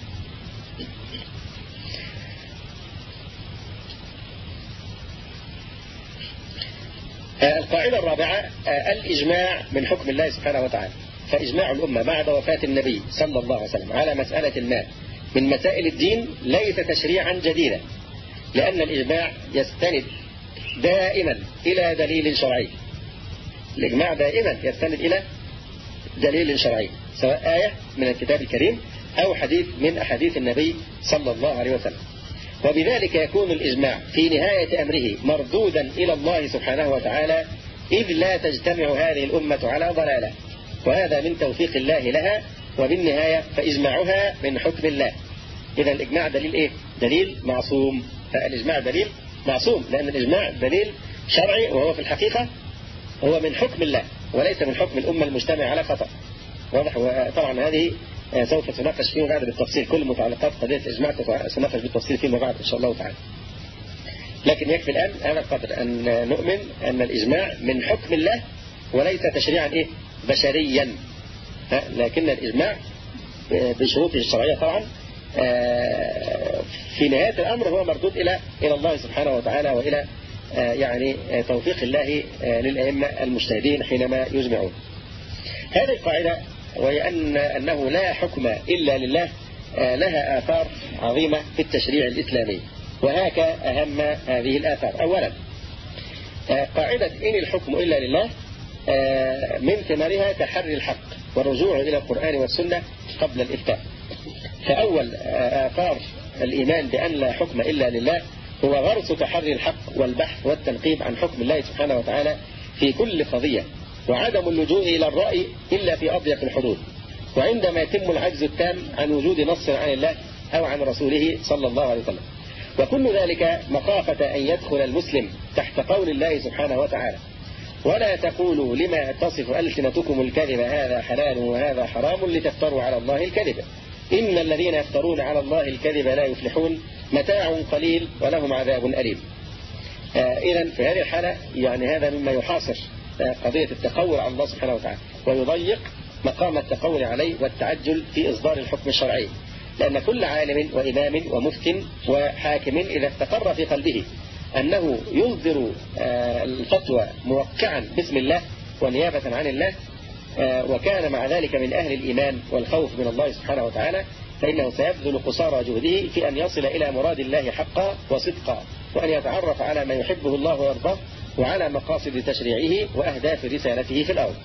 القاعدة الرابعة الإجماع من حكم الله سبحانه وتعالى. فإجماع الأمة بعد وفاة النبي صلى الله عليه وسلم على مسألة ما من مسائل الدين ليس تشريعا جديدا، لأن الإجماع يستند دائما إلى دليل شرعي. الإجماع دائما يستند إلى دليل شرعي، سواء آية من الكتاب الكريم أو حديث من أحاديث النبي صلى الله عليه وسلم. وبذلك يكون الإجماع في نهاية أمره مردودا إلى الله سبحانه وتعالى، إذ لا تجتمع هذه الأمة على ضلالة، وهذا من توفيق الله لها، وبالنهاية فإجماعها من حكم الله. إذا الإجماع دليل إيه؟ دليل معصوم. فالإجماع دليل معصوم لأن الإجماع دليل شرعي، وهو في الحقيقة هو من حكم الله وليس من حكم الأمة المجتمع على خطأ. واضح؟ وطبعا هذه سوف تناقش فيما بعد بالتفصيل، كل متعلقات قضية الإجماع سنناقش بالتفصيل فيما بعد إن شاء الله تعالى. لكن يكفي الآن هذا القدر أن نؤمن أن الإجماع من حكم الله وليس تشريعا إيه؟ بشريا، لكن الإجماع بشروطه الشرعية طبعا في نهاية الأمر هو مردود إلى إلى الله سبحانه وتعالى، وإلى يعني توفيق الله للأئمة المجتهدين حينما يجمعون. هذه القاعدة وهي أن أنه لا حكم إلا لله لها آثار عظيمة في التشريع الإسلامي، وهاك أهم هذه الآثار. أولا قاعدة إن الحكم إلا لله من ثمارها تحري الحق والرجوع إلى القرآن والسنة قبل الإفتاء. فأول آثار الإيمان بأن لا حكم إلا لله هو غرس تحري الحق والبحث والتنقيب عن حكم الله سبحانه وتعالى في كل قضية، وعدم اللجوء إلى الرأي إلا في أضيق الحدود، وعندما يتم العجز التام عن وجود نص عن الله أو عن رسوله صلى الله عليه وسلم، وكل ذلك مخافة أن يدخل المسلم تحت قول الله سبحانه وتعالى: ولا تقولوا لما تصف ألسنتكم الكذب هذا حلال وهذا حرام لتفتروا على الله الكذب إن الذين يفترون على الله الكذب لا يفلحون متاع قليل ولهم عذاب أليم. آه إذن في هذه الحالة يعني هذا مما يحاصر آه قضية التقول على الله سبحانه وتعالى، ويضيق مقام التقول عليه والتعجل في إصدار الحكم الشرعي، لأن كل عالم وإمام ومفت وحاكم إذا استقر في قلبه أنه يصدر آه الفتوى موقعا باسم الله ونيابة عن الله، وكان مع ذلك من أهل الإيمان والخوف من الله سبحانه وتعالى، فإنه سيبذل قصارى جهده في أن يصل إلى مراد الله حقا وصدقا، وأن يتعرف على ما يحبه الله ويرضاه وعلى مقاصد تشريعه وأهداف رسالته في الأرض.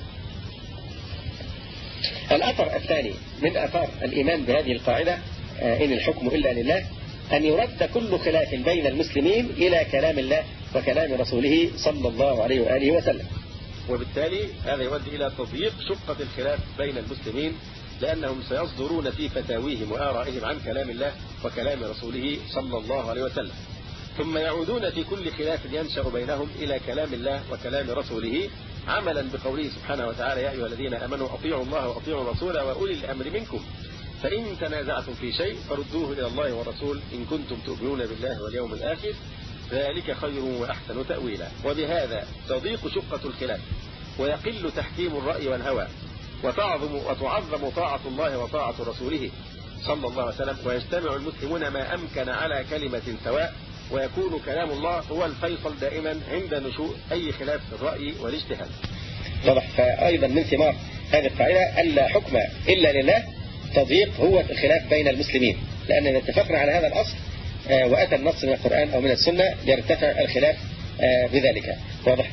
الأثر الثاني من أثار الإيمان بهذه القاعدة إن الحكم إلا لله أن يرد كل خلاف بين المسلمين إلى كلام الله وكلام رسوله صلى الله عليه وآله وسلم، وبالتالي هذا يؤدي إلى تضييق شقة الخلاف بين المسلمين، لأنهم سيصدرون في فتاويهم وآرائهم عن كلام الله وكلام رسوله صلى الله عليه وسلم، ثم يعودون في كل خلاف ينشأ بينهم إلى كلام الله وكلام رسوله، عملا بقوله سبحانه وتعالى: يا أيها الذين آمنوا أطيعوا الله وأطيعوا الرسول وأولي الأمر منكم فإن تنازعتم في شيء فردوه إلى الله والرسول إن كنتم تؤمنون بالله واليوم الآخر ذلك خير وأحسن تأويلا. وبهذا تضيق شقة الخلاف ويقل تحكيم الرأي والهوى، وتعظم وتعظم طاعة الله وطاعة رسوله صلى الله عليه وسلم، ويجتمع المسلمون ما أمكن على كلمة سواء، ويكون كلام الله هو الفيصل دائما عند نشوء أي خلاف في الرأي والاجتهاد. طبعا فأيضا من ثمار هذه القاعدة ألا حكم إلا لله تضييق هو الخلاف بين المسلمين، لأننا اتفقنا على هذا الأصل وأتى النص من القرآن أو من السنة ليرتفع الخلاف بذلك. واضح؟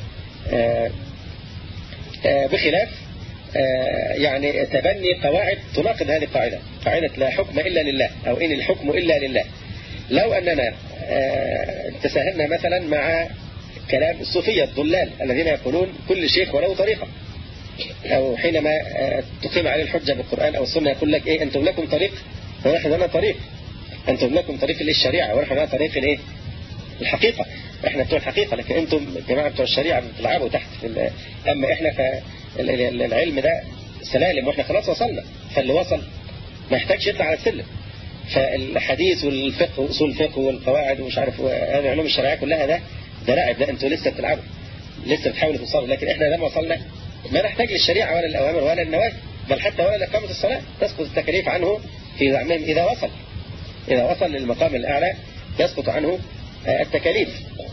بخلاف يعني تبني قواعد تناقض هذه القاعدة، قاعدة لا حكم إلا لله أو إن الحكم إلا لله. لو أننا تساهلنا مثلا مع كلام الصوفية الضلال الذين يقولون كل شيخ وله طريقة، أو حينما تقيم عليه الحجة بالقرآن أو السنة يقول لك إيه أنتم لكم طريق ونحن لنا طريق، أنتم لكم طريق الشريعة ونحن لنا طريق الإيه الحقيقة، إحنا بتوع الحقيقة لكن أنتم جماعة بتوع الشريعة بتلعبوا تحت. أما إحنا فالعلم ده سلالم وإحنا خلاص وصلنا، فاللي وصل ما يحتاجش يطلع على السلم. فالحديث والفقه وأصول الفقه والقواعد ومش عارف هذه العلوم الشرعية كلها ده ده لعب، ده أنتوا لسه بتلعبوا، لسه بتحاولوا توصلوا. لكن إحنا لما وصلنا ما نحتاج للشريعة ولا الأوامر ولا النواهي، بل حتى ولا لإقامة الصلاة، تسقط التكاليف عنه في زعمهم إذا وصل إذا وصل للمقام الأعلى يسقط عنه التكاليف.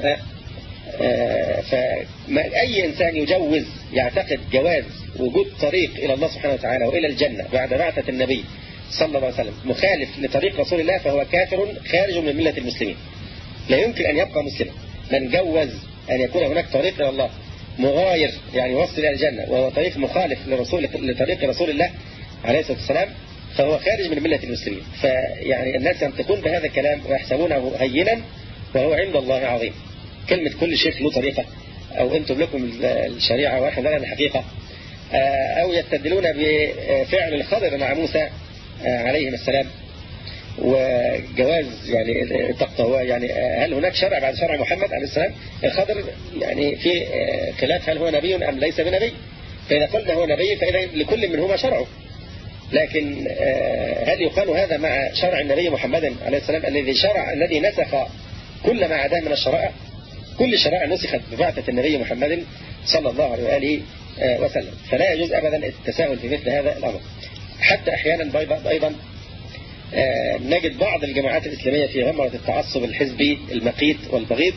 فأي إنسان يجوز يعتقد جواز وجود طريق إلى الله سبحانه وتعالى وإلى الجنة بعد بعثة النبي صلى الله عليه وسلم مخالف لطريق رسول الله فهو كافر خارج من ملة المسلمين، لا يمكن أن يبقى مسلما. من جوز أن يكون هناك طريق إلى الله مغاير يعني يوصل إلى الجنة وهو طريق مخالف لرسول لطريق رسول الله عليه الصلاة والسلام فهو خارج من ملة المسلمين. فيعني الناس ينطقون بهذا الكلام ويحسبونه هينا وهو عند الله عظيم. كلمة كل شيخ له طريقة أو أنتم لكم الشريعة واحد لنا الحقيقة، أو يستدلون بفعل الخضر مع موسى عليه السلام وجواز يعني تقطع يعني هل هناك شرع بعد شرع محمد عليه السلام؟ الخضر يعني في خلاف هل هو نبي أم ليس بنبي، فإذا قلنا هو نبي فإذا لكل منهما شرعه، لكن هل يقال هذا مع شرع النبي محمد عليه السلام الذي شرع الذي نسخ كل ما عداه من الشرائع؟ كل الشرائع نسخت ببعثة النبي محمد صلى الله عليه وآله وسلم، فلا يجوز أبدا التساهل في مثل هذا الأمر. حتى أحيانا أيضا نجد بعض الجماعات الإسلامية في غمرة التعصب الحزبي المقيت والبغيض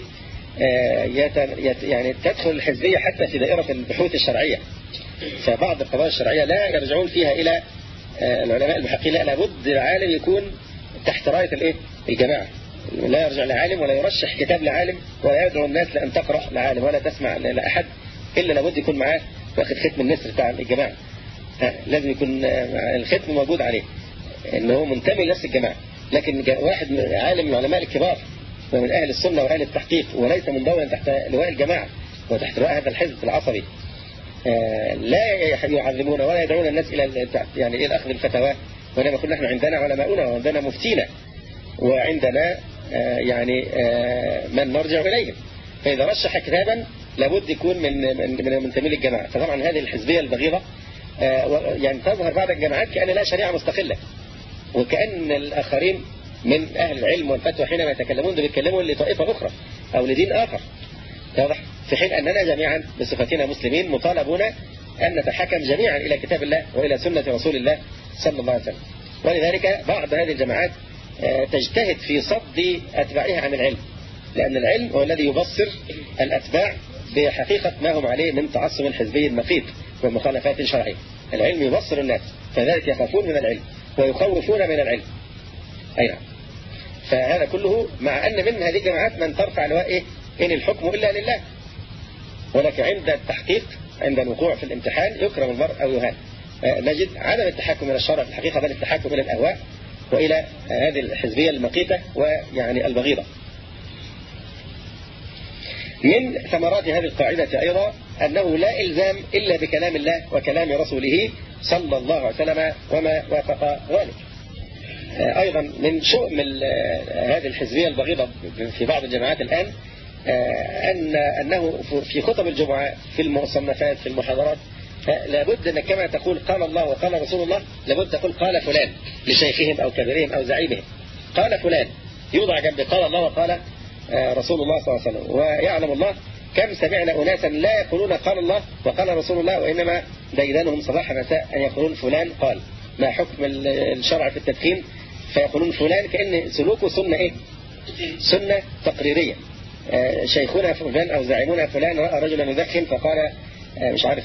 يعني تدخل الحزبية حتى في دائرة البحوث الشرعية، فبعض القضايا الشرعية لا يرجعون فيها إلى العلماء المحققين، لا لابد العالم يكون تحت راية الايه الجماعة، لا يرجع لعالم ولا يرشح كتاب لعالم ولا يدعو الناس لأن تقرأ لعالم ولا تسمع لأحد إلا لابد يكون معاه واخد ختم النسر بتاع الجماعة، لازم يكون الختم موجود عليه إنه هو منتمي لنفس الجماعة. لكن واحد من عالم من العلماء الكبار ومن أهل السنة وأهل التحقيق وليس منضويا تحت لواء الجماعة وتحت لواء هذا الحزب العصبي لا يعظمون ولا يدعون الناس إلى يعني إلى أخذ الفتاوى، وإنما يقول نحن عندنا علماؤنا وعندنا مفتينا وعندنا يعني من نرجع إليهم، فإذا رشح كتابا لابد يكون من من من تميل الجماعة. فطبعا هذه الحزبية البغيضة يعني تظهر بعض الجماعات كأن لا شريعة مستقلة، وكأن الآخرين من أهل العلم والفتوى حينما يتكلمون بيتكلموا لطائفة أخرى أو لدين آخر، واضح؟ في حين أننا جميعا بصفتنا مسلمين مطالبون أن نتحكم جميعا إلى كتاب الله وإلى سنة رسول الله صلى الله عليه وسلم. ولذلك بعض هذه الجماعات تجتهد في صد أتباعها عن العلم، لأن العلم هو الذي يبصر الأتباع بحقيقة ما هم عليه من تعصب حزبي مقيت ومخالفات شرعية. العلم يبصر الناس فذلك يخافون من العلم ويخوفون من العلم. أي نعم. فهذا كله مع أن من هذه الجماعات من ترفع لواء إيه؟ إن الحكم إلا لله، ولكن عند التحقيق عند الوقوع في الامتحان يكرم المرء أو يهان. نجد عدم التحكم إلى الشرع في الحقيقة بل التحكم إلى الأهواء وإلى هذه الحزبية المقيتة ويعني البغيضة. من ثمرات هذه القاعدة أيضا أنه لا إلزام إلا بكلام الله وكلام رسوله صلى الله عليه وسلم وما وافق ذلك. أيضا من شؤم هذه الحزبية البغيضة في بعض الجماعات الآن أن أنه في خطب الجمعة في المصنفات في المحاضرات لابد أن كما تقول قال الله وقال رسول الله لابد تقول قال فلان لشيخهم أو كبيرهم أو زعيمهم، قال فلان يوضع جنب قال الله وقال رسول الله صلى الله عليه وسلم. ويعلم الله كم سمعنا أناسا لا يقولون قال الله وقال رسول الله وإنما ديدانهم صباح مساء أن يقولون فلان قال. ما حكم الشرع في التدخين؟ فيقولون فلان كأن سلوكه سنة إيه؟ سنة تقريرية. شيخنا فلان أو زعيمنا فلان رأى رجلا يدخن فقال مش عارف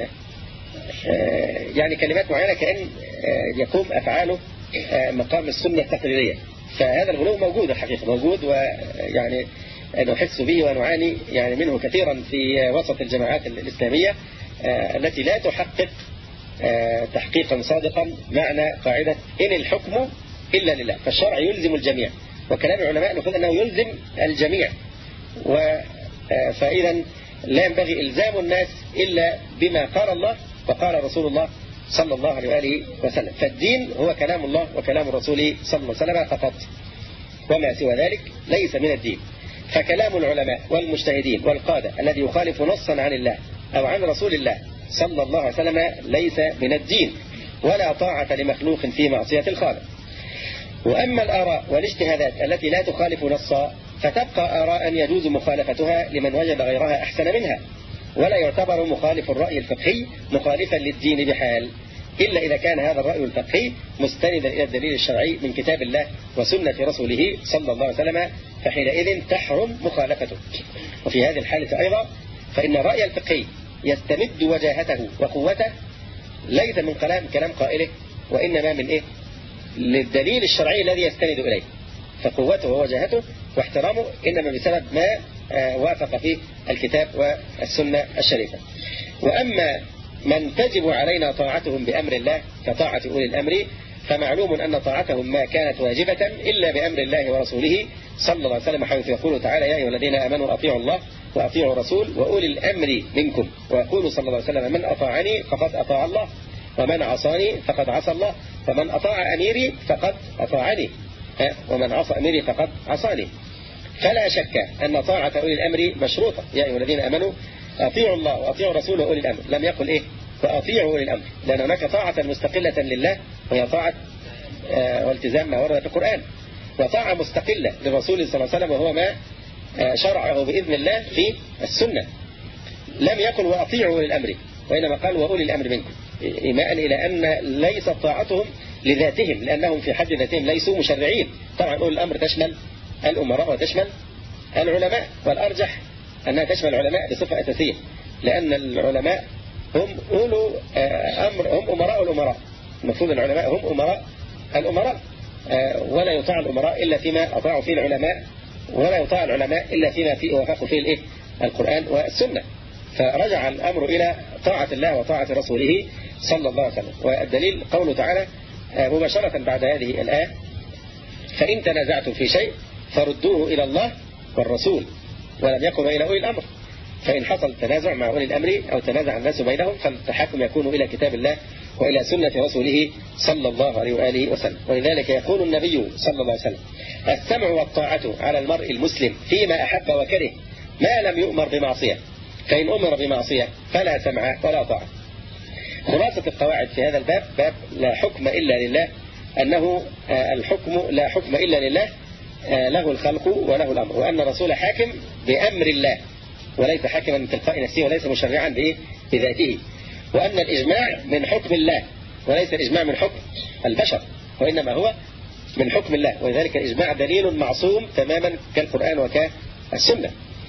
يعني كلمات معينة كأن يقوم أفعاله مقام السنة التقريرية. فهذا الغلو موجود الحقيقة موجود، ويعني نحس به ونعاني يعني منه كثيرا في وسط الجماعات الإسلامية التي لا تحقق تحقيقا صادقا معنى قاعدة إن الحكم إلا لله، فالشرع يلزم الجميع، وكلام العلماء نقول أنه يلزم الجميع. فإذا لا ينبغي إلزام الناس إلا بما قال الله وقال رسول الله صلى الله عليه وآله وسلم. فالدين هو كلام الله وكلام الرسول صلى الله عليه وسلم فقط، وما سوى ذلك ليس من الدين. فكلام العلماء والمجتهدين والقادة الذي يخالف نصا عن الله أو عن رسول الله صلى الله عليه وسلم ليس من الدين، ولا طاعة لمخلوق في معصية الخالق. وأما الآراء والاجتهادات التي لا تخالف نصا فتبقى آراء يجوز مخالفتها لمن وجد غيرها أحسن منها، ولا يعتبر مخالف الرأي الفقهي مخالفا للدين بحال، إلا إذا كان هذا الرأي الفقهي مستندا إلى الدليل الشرعي من كتاب الله وسنة رسوله صلى الله عليه وسلم، فحينئذ تحرم مخالفته. وفي هذه الحالة أيضا فإن الرأي الفقهي يستمد وجاهته وقوته ليس من كلام كلام قائله، وإنما من إيه؟ للدليل الشرعي الذي يستند إليه، فقوته ووجاهته واحترامه إنما بسبب ما وافق فيه الكتاب والسنة الشريفة. وأما من تجب علينا طاعتهم بأمر الله كطاعة أولي الأمر فمعلوم أن طاعتهم ما كانت واجبة إلا بأمر الله ورسوله صلى الله عليه وسلم، حيث يقول تعالى: يا أيها الذين آمنوا أطيعوا الله وأطيعوا الرسول وأولي الأمر منكم، ويقول صلى الله عليه وسلم: من أطاعني فقد أطاع الله، ومن عصاني فقد عصى الله، ومن أطاع أميري فقد أطاعني، ومن عصى أميري فقد عصاني. فلا شك أن طاعة أولي الأمر مشروطة. يا أيها الذين آمنوا أطيعوا الله وأطيعوا الرسول وأولي الأمر، لم يقل إيه فأطيعوا أولي الأمر، لأن هناك طاعة مستقلة لله وهي طاعة آه والتزام ما ورد في القرآن، وطاعة مستقلة للرسول صلى الله عليه وسلم وهو ما آه شرعه بإذن الله في السنة. لم يقل وأطيعوا أولي الأمر، وإنما قال وأولي الأمر منكم، إيماء إلى أن ليست طاعتهم لذاتهم، لأنهم في حد ذاتهم ليسوا مشرعين. طبعا أولي الأمر تشمل الأمراء وتشمل العلماء، والأرجح أنها تشمل العلماء بصفة أساسية، لأن العلماء هم أولو أمر، هم أمراء الأمراء. المفروض العلماء هم أمراء الأمراء، ولا يطاع الأمراء إلا فيما أطاعوا فيه العلماء، ولا يطاع العلماء إلا فيما فيه وافقوا فيه الإيه؟ القرآن والسنة. فرجع الأمر إلى طاعة الله وطاعة رسوله صلى الله عليه وسلم. والدليل قوله تعالى مباشرة بعد هذه الآية: فإن تنازعتم في شيء فردوه إلى الله والرسول، ولم يقل إلى أولي الأمر. فإن حصل تنازع مع أولي الأمر أو تنازع الناس بينهم فالتحاكم يكون إلى كتاب الله وإلى سنة رسوله صلى الله عليه وآله وسلم. ولذلك يقول النبي صلى الله عليه وسلم: السمع والطاعة على المرء المسلم فيما أحب وكره ما لم يؤمر بمعصية، فإن أمر بمعصية فلا سمع ولا طاعة. خلاصة القواعد في هذا الباب باب لا حكم إلا لله، أنه الحكم لا حكم إلا لله، له الخلق وله الأمر، وأن الرسول حاكم بأمر الله وليس حاكما من تلقاء نفسه وليس مشرعا بإيه؟ بذاته، وأن الإجماع من حكم الله وليس الإجماع من حكم البشر، وإنما هو من حكم الله، ولذلك الإجماع دليل معصوم تماما كالقرآن وكالسنة.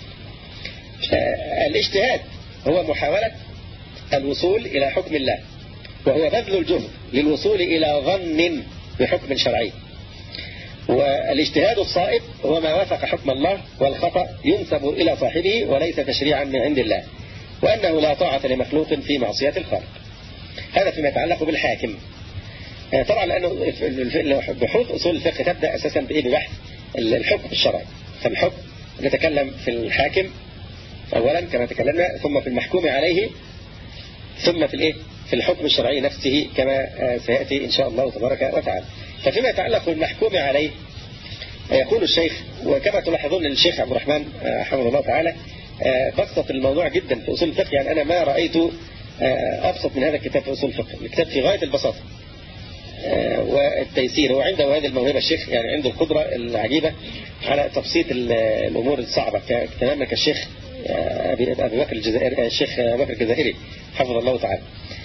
الاجتهاد هو محاولة الوصول إلى حكم الله، وهو بذل الجهد للوصول إلى ظن بحكم شرعي. والاجتهاد الصائب هو ما وافق حكم الله، والخطأ ينسب إلى صاحبه وليس تشريعا من عند الله، وأنه لا طاعة لمخلوق في معصية الخالق. هذا فيما يتعلق بالحاكم. طبعا لأنه بحوث أصول الفقه تبدأ أساسا بإيه؟ ببحث الحكم الشرعي. فالحكم نتكلم في الحاكم أولا كما تكلمنا، ثم في المحكوم عليه، ثم في الإيه؟ في الحكم الشرعي نفسه كما سيأتي إن شاء الله تبارك وتعالى. ففيما يتعلق بالمحكوم عليه يقول الشيخ، وكما تلاحظون الشيخ عبد الرحمن حفظه الله تعالى بسط الموضوع جدا في أصول الفقه، يعني أنا ما رأيت أبسط من هذا الكتاب في أصول الفقه. الكتاب في غاية البساطة والتيسير، وعنده هذه الموهبة الشيخ، يعني عنده القدرة العجيبة على تبسيط الأمور الصعبة تماما كالشيخ أبي بكر الجزائري، الشيخ أبي بكر الجزائري حفظه الله تعالى.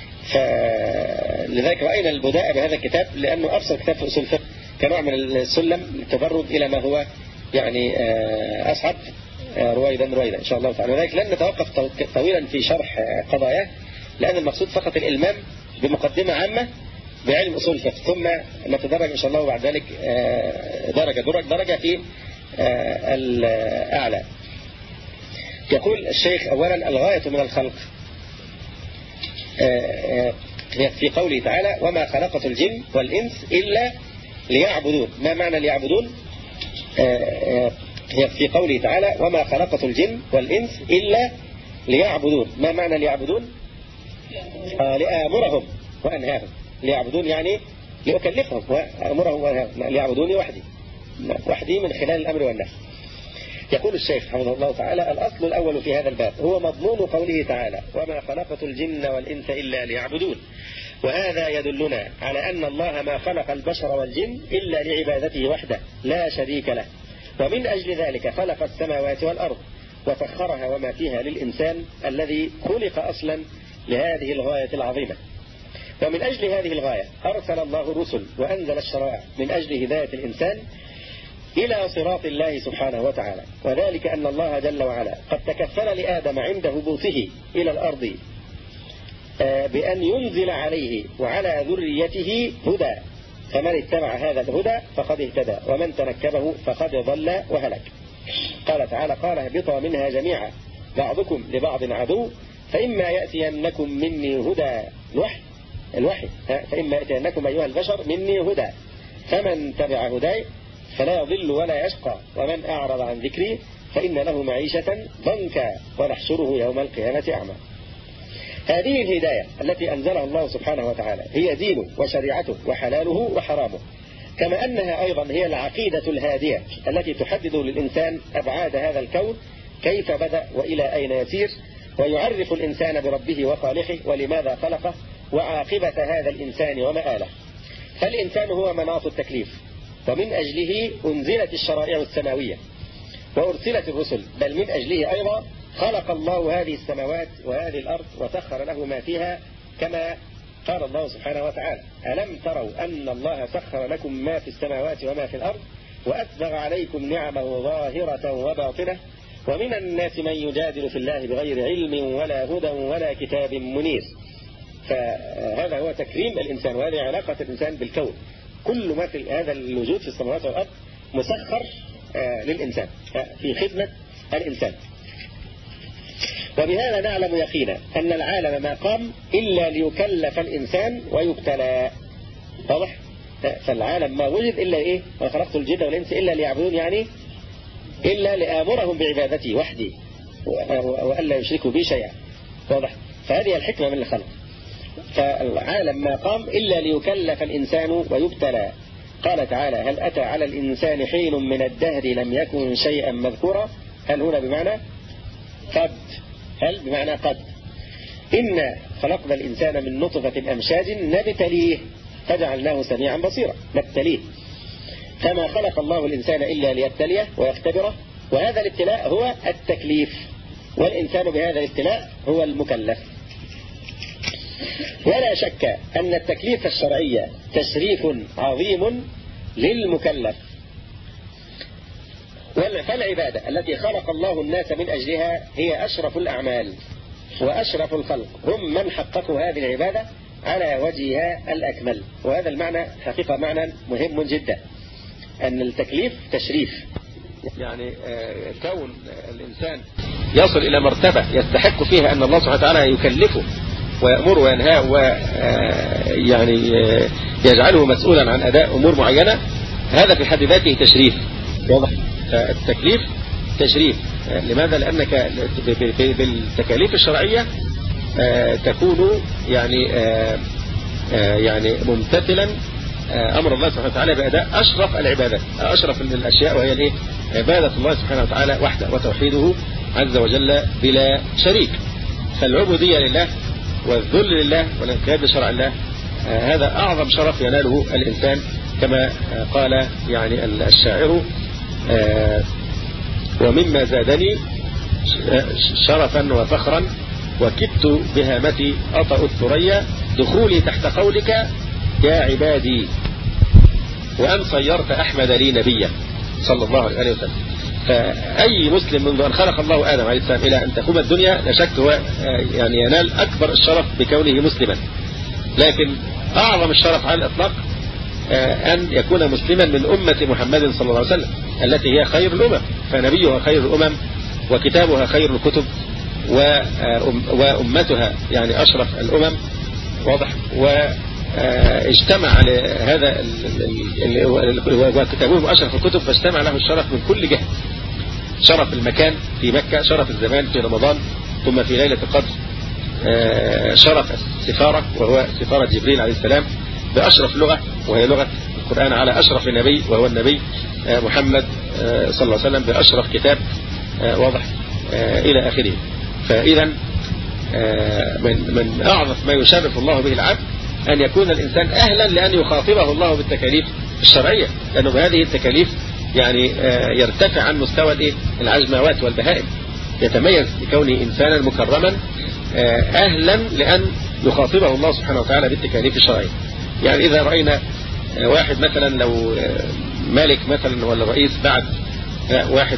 فلذلك رأينا البداء بهذا الكتاب لأنه أبسط كتاب في أصول الفقه كنوع من السلم للتدرج إلى ما هو يعني أصعب رويدا رويدا إن شاء الله تعالى. ولذلك لن نتوقف طويلا في شرح قضاياه، لأن المقصود فقط الإلمام بمقدمة عامة بعلم أصول الفقه، ثم نتدرج إن شاء الله بعد ذلك درجة درجة درجة في الأعلى. يقول الشيخ أولا: الغاية من الخلق في قوله تعالى: وما خلقت الجن والإنس إلا ليعبدون. ما معنى ليعبدون؟ هي في قوله تعالى وما خلقت الجن والإنس إلا ليعبدون. ما معنى ليعبدون؟ آه لآمرهم وأنهاهم. ليعبدون يعني لأكلفهم وأمرهم وأنهاهم. ليعبدوني وحدي وحدي من خلال الأمر والنهي. يقول الشيخ حفظه الله تعالى الأصل الأول في هذا الباب هو مضمون قوله تعالى وما خلقت الجن والإنس إلا ليعبدون، وهذا يدلنا على أن الله ما خلق البشر والجن إلا لعبادته وحده لا شريك له، ومن أجل ذلك خلق السماوات والأرض وسخرها وما فيها للإنسان الذي خلق أصلا لهذه الغاية العظيمة. ومن أجل هذه الغاية أرسل الله الرسل وأنزل الشرائع من أجل هداية الإنسان إلى صراط الله سبحانه وتعالى، وذلك أن الله جل وعلا قد تكفل لآدم عند هبوطه إلى الأرض بأن ينزل عليه وعلى ذريته هدى، فمن اتبع هذا الهدى فقد اهتدى ومن تنكبه فقد ضل وهلك. قال تعالى قال اهبطوا منها جميعا بعضكم لبعض عدو فإما يأتينكم مني هدى الوحي الوحي فإما يأتينكم أيها البشر مني هدى فمن تبع هداي فلا يضل ولا يشقى ومن أعرض عن ذكري فإن له معيشة ضنكا ونحشره يوم القيامة أعمى. هذه الهداية التي أنزلها الله سبحانه وتعالى هي دينه وشريعته وحلاله وحرامه، كما أنها أيضا هي العقيدة الهادية التي تحدد للإنسان أبعاد هذا الكون كيف بدأ وإلى أين يسير، ويعرف الإنسان بربه وخالقه ولماذا خلقه وعاقبة هذا الإنسان ومآله. فالإنسان هو مناط التكليف، ومن أجله أنزلت الشرائع السماوية وأرسلت الرسل، بل من أجله أيضا خلق الله هذه السماوات وهذه الأرض وسخر له ما فيها، كما قال الله سبحانه وتعالى ألم تروا أن الله سخر لكم ما في السماوات وما في الأرض وأسبغ عليكم نعمه ظاهرة وباطنة ومن الناس من يجادل في الله بغير علم ولا هدى ولا كتاب منير. فهذا هو تكريم الإنسان وهذه علاقة الإنسان بالكون، كل ما في هذا الوجود في السماوات والأرض مسخر للإنسان في خدمة الإنسان. وبهذا نعلم يقينا أن العالم ما قام إلا ليكلف الإنسان ويبتلى. واضح؟ فالعالم ما وجد إلا إيه؟ ما خلقت الجن والإنس إلا ليعبدون، يعني إلا لآمرهم بعبادتي وحدي وألا يشركوا بي شيئا. واضح؟ فهذه الحكمة من الخلق. فالعالم ما قام إلا ليكلف الإنسان ويبتلى. قال تعالى هل أتى على الإنسان حين من الدهر لم يكن شيئا مذكورا. هل هنا بمعنى قد، هل بمعنى قد. إنا خلقنا الإنسان من نطفة أمشاج نبتليه فجعلناه سميعا بصيرا. نبتليه، كما خلق الله الإنسان إلا ليبتليه ويختبره، وهذا الابتلاء هو التكليف، والإنسان بهذا الابتلاء هو المكلف. ولا شك أن التكليف الشرعي تشريف عظيم للمكلف. فالعبادة التي خلق الله الناس من أجلها هي أشرف الأعمال وأشرف الخلق، هم من حققوا هذه العبادة على وجهها الأكمل. وهذا المعنى حقيقة معنى مهم جدا، أن التكليف تشريف، يعني كون الإنسان يصل إلى مرتبة يستحق فيها أن الله سبحانه وتعالى يكلفه ويأمره وينهاه ويعني يجعله مسؤولا عن أداء أمور معينة، هذا في حد ذاته تشريف. واضح؟ التكليف تشريف. لماذا؟ لأنك بالتكاليف الشرعية تكون يعني يعني ممتثلا أمر الله سبحانه وتعالى بأداء أشرف العبادات، أشرف الأشياء، وهي الإيه؟ عبادة الله سبحانه وتعالى وحده وتوحيده عز وجل بلا شريك. فالعبودية لله والذل لله والانقياد لشرع الله، هذا أعظم شرف يناله الإنسان، كما قال يعني الشاعر ومما زادني شرفا وفخرا وكدت بهامتي أطأ الثريا دخولي تحت قولك يا عبادي وأن صيرت أحمد لي نبيا صلى الله عليه وسلم. فأي مسلم منذ أن خلق الله آدم عليه السلام إلى أن تقوم الدنيا لا شك هو يعني ينال أكبر الشرف بكونه مسلما، لكن أعظم الشرف على الإطلاق أن يكون مسلما من أمة محمد صلى الله عليه وسلم التي هي خير الأمم، فنبيها خير الأمم وكتابها خير الكتب وأمتها يعني أشرف الأمم. واضح؟ واجتمع لهذا وكتابهم أشرف الكتب، فاجتمع له الشرف من كل جهة. شرف المكان في مكة، شرف الزمان في رمضان، ثم في ليلة القدر شرف السفارة وهو سفارة جبريل عليه السلام بأشرف لغة وهي لغة القرآن على أشرف نبي وهو النبي محمد صلى الله عليه وسلم بأشرف كتاب واضح إلى آخره. فإذا من من أعظم ما يشرف الله به العبد أن يكون الإنسان أهلا لأن يخاطبه الله بالتكاليف الشرعية، لأنه بهذه التكاليف يعني يرتفع عن مستوى الإيه العجموات والبهائم، يتميز بكونه إنسانا مكرما أهلا لأن يخاطبه الله سبحانه وتعالى بالتكاليف الشرعية. يعني إذا رأينا واحد مثلا لو مالك مثلا ولا رئيس بعد واحد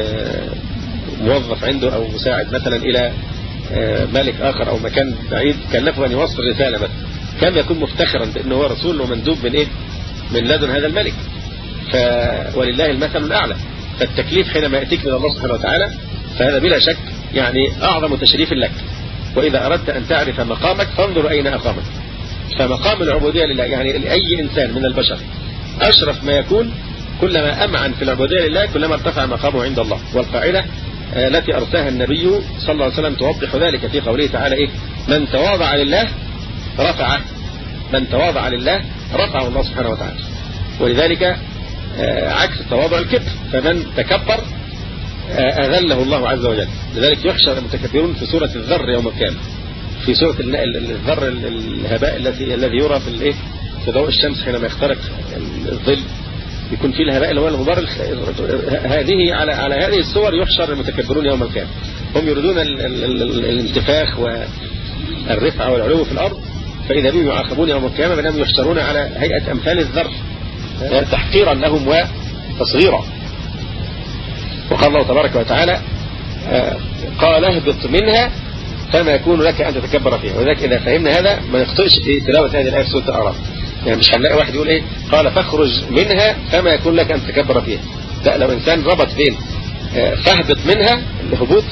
موظف عنده أو مساعد مثلا إلى مالك آخر أو مكان بعيد كلفه أن يوصل رسالة مثلا، كان يكون مفتخرا بأنه هو رسول ومندوب من إيه من لدن هذا الملك. ف ولله المثل الأعلى. فالتكليف حينما يأتيك من الله سبحانه وتعالى فهذا بلا شك يعني أعظم تشريف لك. وإذا أردت أن تعرف مقامك فانظر أين أقامك. فمقام العبودية لله يعني لأي إنسان من البشر أشرف ما يكون كلما أمعن في العبودية لله كلما ارتفع مقامه عند الله. والقاعدة التي أرساها النبي صلى الله عليه وسلم توضح ذلك في قوله تعالى إيه من تواضع لله رفعه، من تواضع لله رفعه الله سبحانه وتعالى. ولذلك عكس التواضع الكبر، فمن تكبر أذله الله عز وجل. لذلك يحشر المتكبرون في سورة الذر يوم القيامة، في سورة الذر الهباء الذي الذي يرى في الايه في ضوء الشمس حينما يخترق الظل، يكون فيه الهباء اللي هو الغبار. هذه على على هذه الصور يحشر المتكبرون يوم القيامة، هم يريدون الانتفاخ والرفعة والعلو في الأرض، فإذا بهم يعاقبون يوم القيامة بأنهم يحشرون على هيئة أمثال الذر تحقيرا لهم وتصغيرا. وقال الله تبارك وتعالى قال اهبط منها فما يكون لك أن تتكبر فيها. ولذلك إذا فهمنا هذا ما نخطئش في تلاوة هذه الآية في سورة الأعراف. يعني مش هنلاقي واحد يقول إيه قال فاخرج منها فما يكون لك أن تتكبر فيها. لا، لو إنسان ربط بين فاهبط منها الهبوط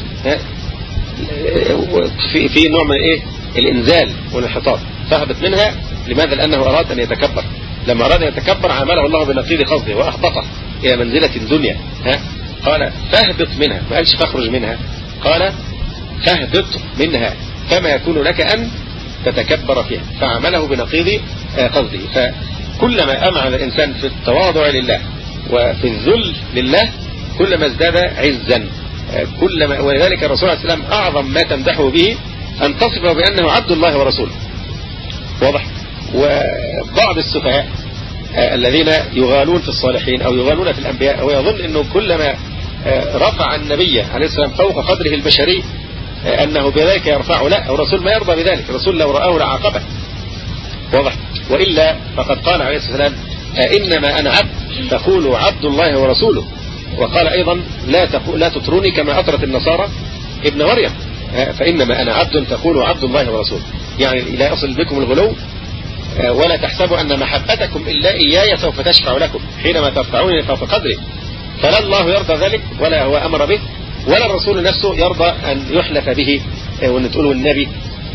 في في نوع من إيه الإنزال والانحطاط. فاهبط منها لماذا؟ لأنه أراد أن يتكبر. لما أراد أن يتكبر عامله الله بنقيض قصده وأهبطه إلى منزلة الدنيا. ها قال فاهبط منها، ما قالش فاخرج منها، قال فاهبط منها فما يكون لك أن تتكبر فيها، فعمله بنقيض قصده. فكلما أمعن الإنسان في التواضع لله وفي الذل لله كلما ازداد عزا. كلما ولذلك الرسول عليه السلام أعظم ما تمدحه به أن تصفه بأنه عبد الله ورسوله. واضح. وبعض السفهاء الذين يغالون في الصالحين أو يغالون في الأنبياء أو يظن أنه كلما رفع النبي عليه السلام فوق قدره البشري أنه بذلك يرفعه. لا، الرسول ما يرضى بذلك. الرسول لو رآه لعاقبه. واضح. وإلا فقد قال عليه السلام إنما أنا عبد تقول عبد الله ورسوله. وقال أيضا لا لا تطروني كما أطرت النصارى ابن مريم، فإنما أنا عبد تقول عبد الله ورسوله. يعني لا يصل بكم الغلو ولا تحسبوا أن محبتكم إلا إياي سوف تشفع لكم حينما ترفعوني فوق قدري. فلا الله يرضى ذلك ولا هو أمر به ولا الرسول نفسه يرضى أن يحلف به وأن تقولوا النبي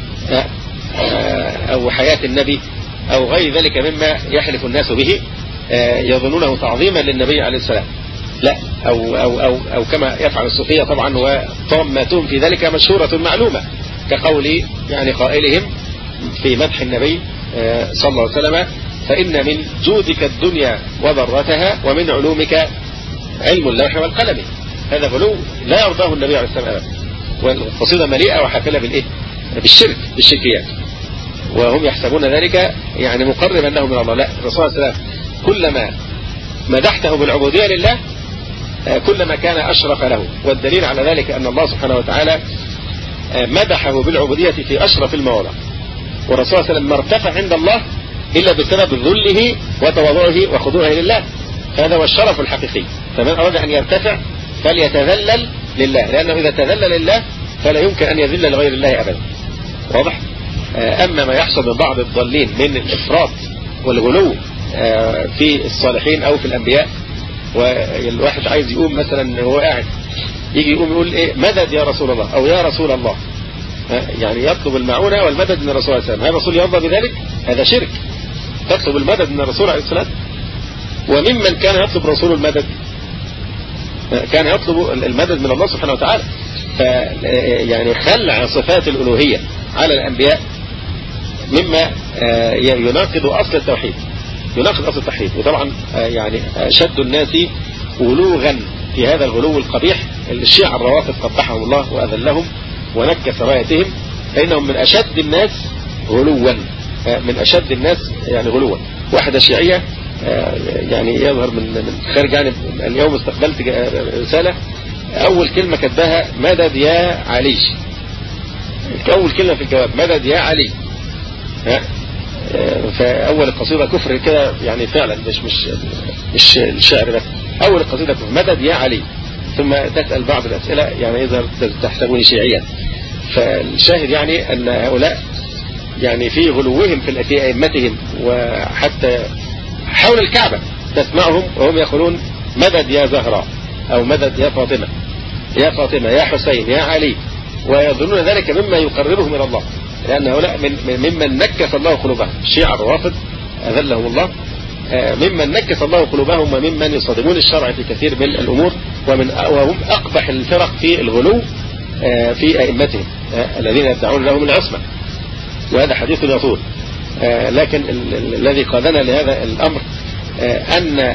أو حياة النبي أو غير ذلك مما يحلف الناس به يظنونه تعظيما للنبي عليه السلام. لا، أو, أو, أو, أو كما يفعل الصوفية طبعا، وطاماتهم في ذلك مشهورة معلومة كقول يعني قائلهم في مدح النبي صلى الله عليه وسلم فإن من جودك الدنيا وضرتها ومن علومك علم اللوح والقلم. هذا غلو لا يرضاه النبي عليه السلام أبدا. والقصيدة مليئة وحافلة بالإيه؟ بالشرك، بالشركيات، وهم يحسبون ذلك يعني مقربا له من الله. لا، الرسول صلى الله عليه وسلم كلما مدحته بالعبودية لله كلما كان أشرف له. والدليل على ذلك أن الله سبحانه وتعالى مدحه بالعبودية في أشرف المواضع. والرسول صلى الله عليه وسلم ما ارتفع عند الله إلا بسبب ذله وتواضعه وخضوعه لله. هذا هو الشرف الحقيقي. فمن أراد أن يرتفع فليتذلل لله، لأنه إذا تذلل لله فلا يمكن أن يذل لغير الله أبدا. واضح. أما ما يحصل من بعض الضالين من الإفراط والغلو في الصالحين أو في الأنبياء، والواحد عايز يقوم مثلا وهو قاعد يجي يقوم يقول إيه مدد يا رسول الله أو يا رسول الله، يعني يطلب المعونة والمدد من الرسول عليه السلام. هل الرسول يرضى بذلك؟ هذا شرك. تطلب المدد من الرسول عليه السلام. وممن كان يطلب رسول المدد كان يطلب المدد من الله سبحانه وتعالى. ف يعني خلع صفات الألوهية على الأنبياء مما يناقض أصل التوحيد، يناقض أصل التوحيد. وطبعا يعني شد الناس غلوغا في هذا الغلو القبيح الشيعة الروافض قبحهم الله وأذلهم ونكس رايتهم، فإنهم من أشد الناس غلوا، من أشد الناس يعني غلوا. واحدة شيعية يعني يظهر من خارج يعني اليوم استقبلت رسالة أول كلمة كتبها مدد يا علي، أول كلمة في الجواب مدد يا علي. فأول القصيدة كفر كده يعني فعلا، مش مش مش الشعر بس، أول القصيدة كفر مدد يا علي، ثم تسأل بعض الأسئلة يعني إذا تحسبوني شيعيا. فالشاهد يعني أن هؤلاء يعني في غلوهم في أئمتهم، وحتى حول الكعبة تسمعهم وهم يقولون مدد يا زهراء أو مدد يا فاطمة، يا فاطمة يا حسين يا علي، ويظنون ذلك مما يقربهم إلى الله، لأن هؤلاء من ممن نكس الله قلوبهم. الشيعة الروافض أذلهم الله ممن نكس الله قلوبهم وممن يصادمون الشرع في كثير من الأمور، ومن وهم أقبح الفرق في الغلو في أئمتهم الذين يدعون لهم العصمة، وهذا حديث يطول. لكن الذي قادنا لهذا الأمر أن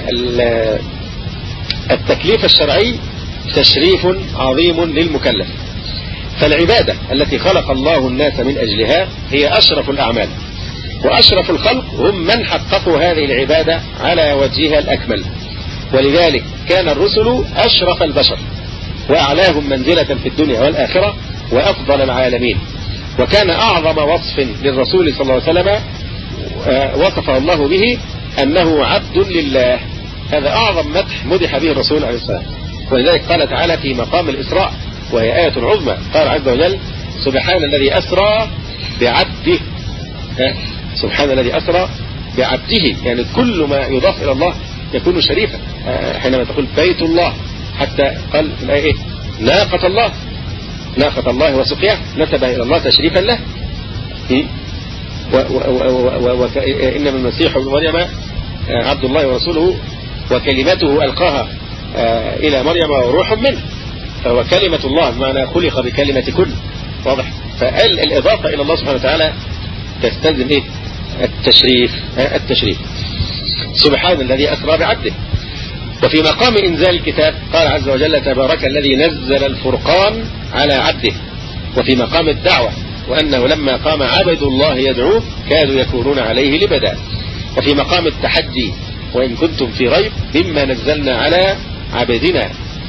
التكليف الشرعي تشريف عظيم للمكلف، فالعبادة التي خلق الله الناس من أجلها هي أشرف الأعمال، وأشرف الخلق هم من حققوا هذه العبادة على وجهها الأكمل، ولذلك كان الرسل أشرف البشر وأعلاهم منزلة في الدنيا والآخرة وأفضل العالمين. وكان أعظم وصف للرسول صلى الله عليه وسلم وصفه الله به أنه عبد لله، هذا أعظم مدح مدح به الرسول عليه السلام. ولذلك قال تعالى في مقام الإسراء وهي آية عظمى، قال عز وجل سبحان الذي أسرى بعبده، سبحان الذي أسرى بعبده، يعني كل ما يضاف إلى الله يكون شريفا. حينما تقول بيت الله، حتى قال في الآية إيه؟ ناقة الله، ناقة الله وسقياه، نسبها إلى الله تشريفا له. وإنما المسيح ابن مريم عبد الله ورسوله وكلمته ألقاها إلى مريم وروح منه، فهو كلمة الله بمعنى خلق بكلمة كل، واضح. فالإضافة إلى الله سبحانه وتعالى تستلزم إيه؟ التشريف، التشريف. سبحان الذي أسرى بعبده. وفي مقام إنزال الكتاب قال عز وجل تبارك الذي نزل الفرقان على عبده. وفي مقام الدعوة وأنه لما قام عبد الله يدعوه كادوا يكونون عليه لبدا. وفي مقام التحدي وإن كنتم في ريب مما نزلنا على عبدنا.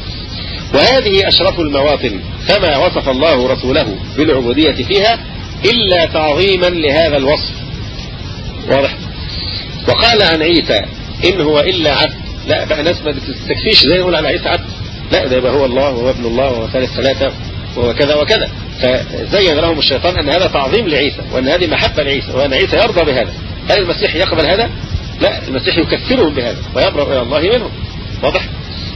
وهذه أشرف المواطن، فما وصف الله رسوله بالعبودية فيها إلا تعظيما لهذا الوصف، واضح. وقال عن عيسى إن هو إلا عبد، لا بقى ناس ما تستكفيش زي يقول على عيسى عبد، لا ده يبقى هو الله وهو ابن الله وهو ثالث ثلاثة وهو كذا وكذا. فزين لهم الشيطان أن هذا تعظيم لعيسى وأن هذه محبة لعيسى وأن عيسى يرضى بهذا. هل المسيح يقبل هذا؟ لا، المسيح يكفرهم بهذا ويبرأ إلى الله منهم، واضح.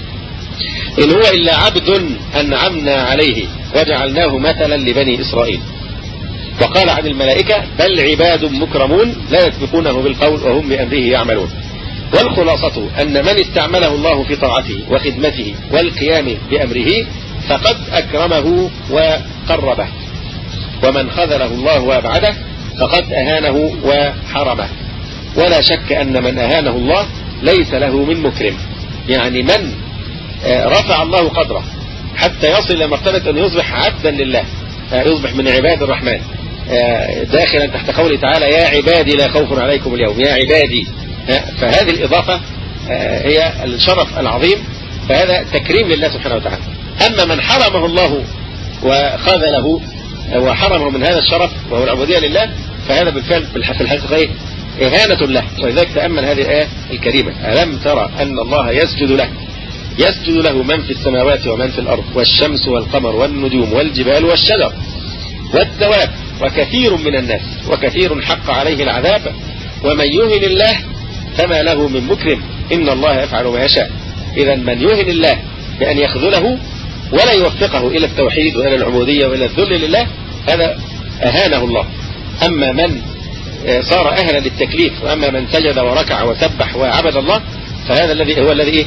إن هو إلا عبد أنعمنا عليه وجعلناه مثلا لبني إسرائيل. وقال عن الملائكة بل عباد مكرمون لا يسبقونه بالقول وهم بأمره يعملون. والخلاصة أن من استعمله الله في طاعته وخدمته والقيام بأمره فقد أكرمه وقربه، ومن خذله الله وأبعده فقد أهانه وحرمه. ولا شك أن من أهانه الله ليس له من مكرم، يعني من رفع الله قدره حتى يصل إلى مرتبة أن يصبح عبدا لله، يصبح من عباد الرحمن داخلا تحت قوله تعالى يا عبادي لا خوف عليكم اليوم، يا عبادي. فهذه الإضافة هي الشرف العظيم، فهذا تكريم لله سبحانه وتعالى. أما من حرمه الله وخذله وحرمه من هذا الشرف وهو العبودية لله فهذا بالفعل في الحقيقة إهانة له. ولذلك تأمل هذه الآية الكريمة ألم ترى أن الله يسجد له يسجد له من في السماوات ومن في الأرض والشمس والقمر والنجوم والجبال والشجر والدواب وكثير من الناس وكثير حق عليه العذاب ومن يهن الله فما له من مكرم إن الله يفعل ما يشاء. إذا من يهن الله بأن يخذله ولا يوفقه إلى التوحيد وإلى العبودية وإلى الذل لله هذا أهانه الله. أما من صار أهلا للتكليف وأما من سجد وركع وسبح وعبد الله فهذا الذي هو الذي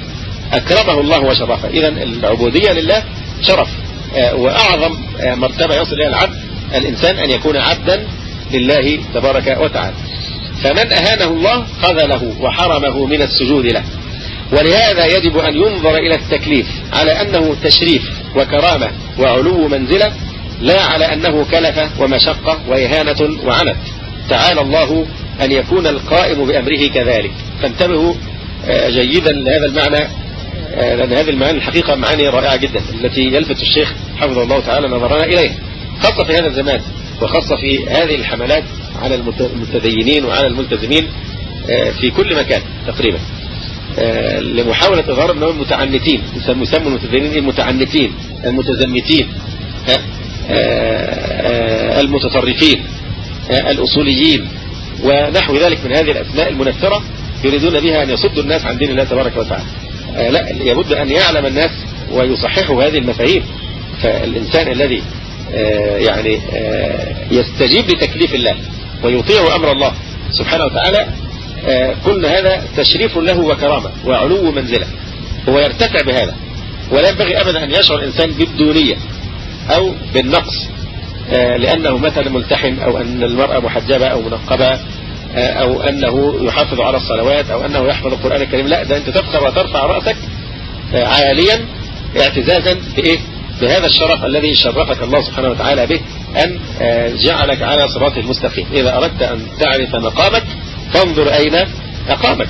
أكرمه الله وشرفه. إذا العبودية لله شرف، وأعظم مرتبة يصل إليها العبد الإنسان أن يكون عبدا لله تبارك وتعالى. فمن أهانه الله خذله وحرمه من السجود له. ولهذا يجب أن ينظر إلى التكليف على أنه تشريف وكرامة وعلو منزلة، لا على أنه كلفة ومشقة وإهانة وعنت. تعالى الله أن يكون القائم بأمره كذلك. فانتبهوا جيدا لهذا المعنى، لأن هذه المعاني الحقيقة معاني رائعة جدا التي يلفت الشيخ حفظه الله تعالى نظرنا إليها، خاصة في هذا الزمان، وخاصة في هذه الحملات على المتدينين وعلى الملتزمين في كل مكان تقريبا، لمحاولة إظهار أنهم متعنتين. يسموا المتدينين المتعنتين، المتزمتين، المتطرفين، الأصوليين، ونحو ذلك من هذه الأسماء المنفرة، يريدون بها أن يصدوا الناس عن دين الله تبارك وتعالى. لا، يبد أن يعلم الناس ويصححوا هذه المفاهيم. فالإنسان الذي يعني يستجيب لتكليف الله ويطيع أمر الله سبحانه وتعالى، قلنا هذا تشريف له وكرامة وعلو منزلة، هو يرتفع بهذا. ولا ينبغي أبدا أن يشعر الإنسان بالدونية أو بالنقص لأنه مثلا ملتحن، أو أن المرأة محجبة أو منقبة، أو أنه يحافظ على الصلوات، أو أنه يحفظ القرآن الكريم. لا، ده أنت تفخر وترفع رأسك عاليا اعتزازا بإيه؟ بهذا الشرف الذي شرفك الله سبحانه وتعالى به، أن جعلك على صراط المستقيم. إذا أردت أن تعرف مقامك فانظر أين أقامك.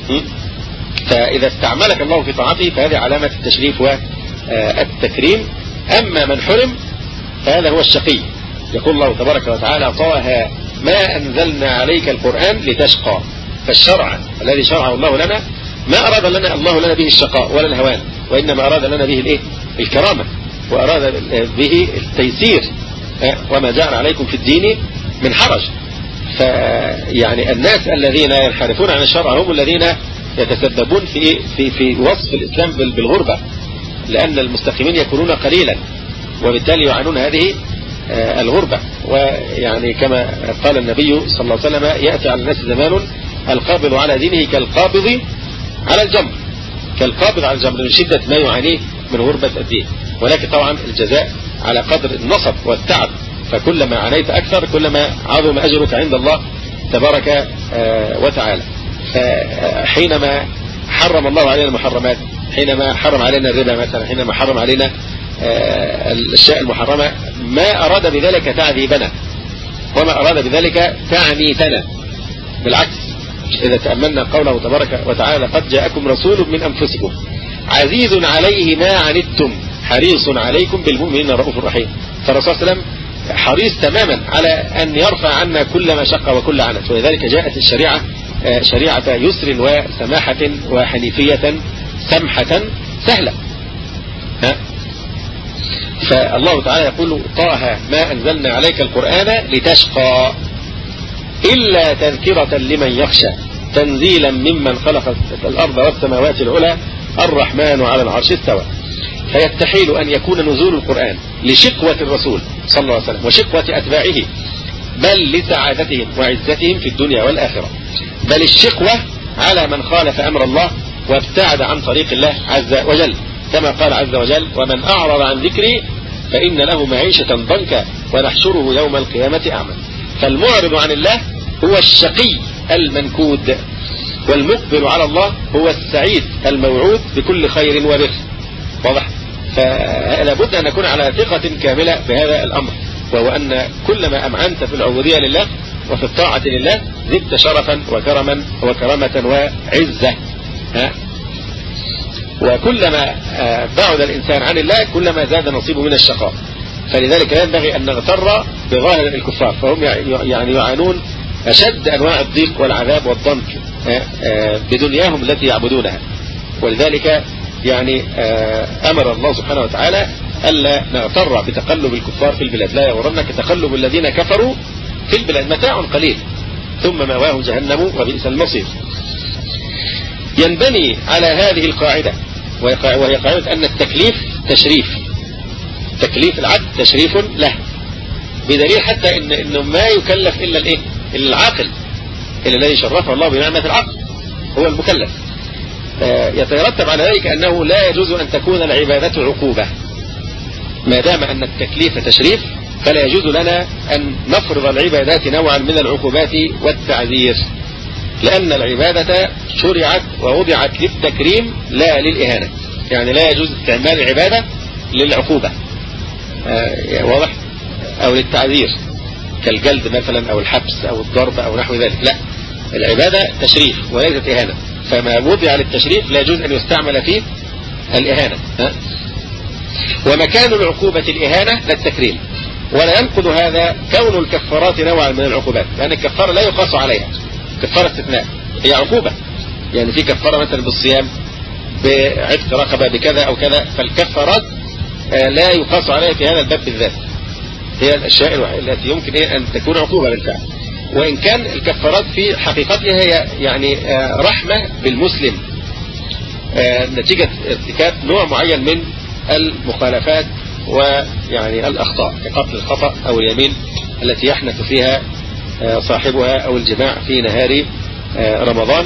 فإذا استعملك الله في طاعته فهذه علامة التشريف والتكريم. أما من حرم فهذا هو الشقي. يقول الله تبارك وتعالى: طه ما أنزلنا عليك القرآن لتشقى. فالشرع الذي شرعه الله لنا ما أراد لنا الله لنا به الشقاء ولا الهوان، وإنما أراد لنا به الإيه؟ الكرامة، وأراد به التيسير. وما جعل عليكم في الدين من حرج. فيعني الناس الذين ينحرفون عن الشرع هم الذين يتسببون في في في وصف الإسلام بالغربة، لأن المستقيمين يكونون قليلا، وبالتالي يعانون هذه الغربة. ويعني كما قال النبي صلى الله عليه وسلم: يأتي على الناس زمان القابض على دينه كالقابض على الجمر، كالقابض على الجمر، من شدة ما يعانيه من غربة الدين. ولكن طبعا الجزاء على قدر النصب والتعب، فكلما عانيت أكثر كلما عظم أجرك عند الله تبارك وتعالى. فحينما حرم الله علينا المحرمات، حينما حرم علينا الربا مثلا، حينما حرم علينا الأشياء المحرمة، ما أراد بذلك تعذيبنا، وما أراد بذلك تعنيتنا. بالعكس، إذا تأملنا قوله تبارك وتعالى: قد جاءكم رسول من أنفسكم عزيز عليه ما عنتم حريص عليكم بالمؤمنين رؤوف رحيم. فالرسول صلى الله عليه وسلم حريص تماما على أن يرفع عنا كل مشقة وكل عنت. ولذلك جاءت الشريعة شريعة يسر وسماحة وحنيفية سمحة سهلة. ها؟ فالله تعالى يقول: طه ما أنزلنا عليك القرآن لتشقى إلا تذكرة لمن يخشى تنزيلا ممن خلق الأرض والسماوات العلى الرحمن على العرش استوى. فيستحيل أن يكون نزول القرآن لشقوة الرسول صلى الله عليه وسلم وشقوة أتباعه، بل لسعادتهم وعزتهم في الدنيا والآخرة. بل الشقوة على من خالف أمر الله وابتعد عن طريق الله عز وجل، كما قال عز وجل: ومن أعرض عن ذكري فإن له معيشة ضنكا ونحشره يوم القيامة أعمى. فالمعرض عن الله هو الشقي المنكود، والمقبل على الله هو السعيد الموعود بكل خير وبر. واضح؟ فلا بد أن نكون على ثقة كاملة بهذا الأمر، وهو أن كلما أمعنت في العبودية لله وفي الطاعة لله زدت شرفا وكرما وكرامة وعزة. ها؟ وكلما بعد الإنسان عن الله كلما زاد نصيبه من الشقاء. فلذلك ينبغي أن نغتر بظاهر الكفار، فهم يعني يعانون أشد أنواع الضيق والعذاب والضنك بدنياهم التي يعبدونها. ولذلك يعني أمر الله سبحانه وتعالى ألا نغتر بتقلب الكفار في البلاد. لا يغرنك تقلب الذين كفروا في البلاد، متاع قليل ثم مأواهم جهنم وبئس المصير. ينبني على هذه القاعدة، وهي قاعدة أن التكليف تشريف، تكليف العبد تشريف له، بدليل حتى إن إنه ما يكلف إلا الإيه؟ إلا العاقل، إلا الذي شرفه الله بنعمة العقل هو المكلف. يترتب على ذلك أنه لا يجوز أن تكون العبادة عقوبة. ما دام أن التكليف تشريف فلا يجوز لنا أن نفرض العبادات نوعا من العقوبات والتعذير، لأن العبادة شرعت ووضعت للتكريم لا للإهانة. يعني لا يجوز استعمال العبادة للعقوبة آه واضح، أو للتعذير كالجلد مثلا أو الحبس أو الضرب أو نحو ذلك. لا، العبادة تشريف وليست إهانة، فما وضع للتشريف لا يجوز أن يستعمل فيه الإهانة. ها؟ ومكان العقوبة الإهانة للتكريم، ولا ينقض هذا كون الكفارات نوعا من العقوبات، لأن الكفارة لا يقاس عليها، كفارة استثناء هي عقوبة. يعني في كفارة مثلا بالصيام، بعتق رقبة، بكذا أو كذا، فالكفارات لا يقاس عليها في هذا الباب بالذات، هي الأشياء التي يمكن أن تكون عقوبة بالفعل. وإن كان الكفارات في حقيقتها هي يعني رحمة بالمسلم نتيجة ارتكاب نوع معين من المخالفات ويعني الأخطاء، كقتل الخطأ أو اليمين التي يحنث فيها صاحبها أو الجماع في نهار رمضان.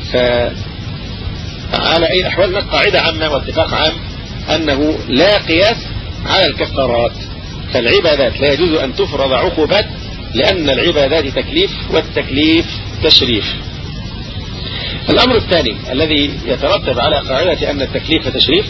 فعلى أي أحوال قاعدة عامة واتفاق عام أنه لا قياس على الكفارات، فالعبادات لا يجوز أن تفرض عقوبات، لأن العبادات تكليف والتكليف تشريف. الأمر الثاني الذي يترتب على قاعدة أن التكليف تشريف،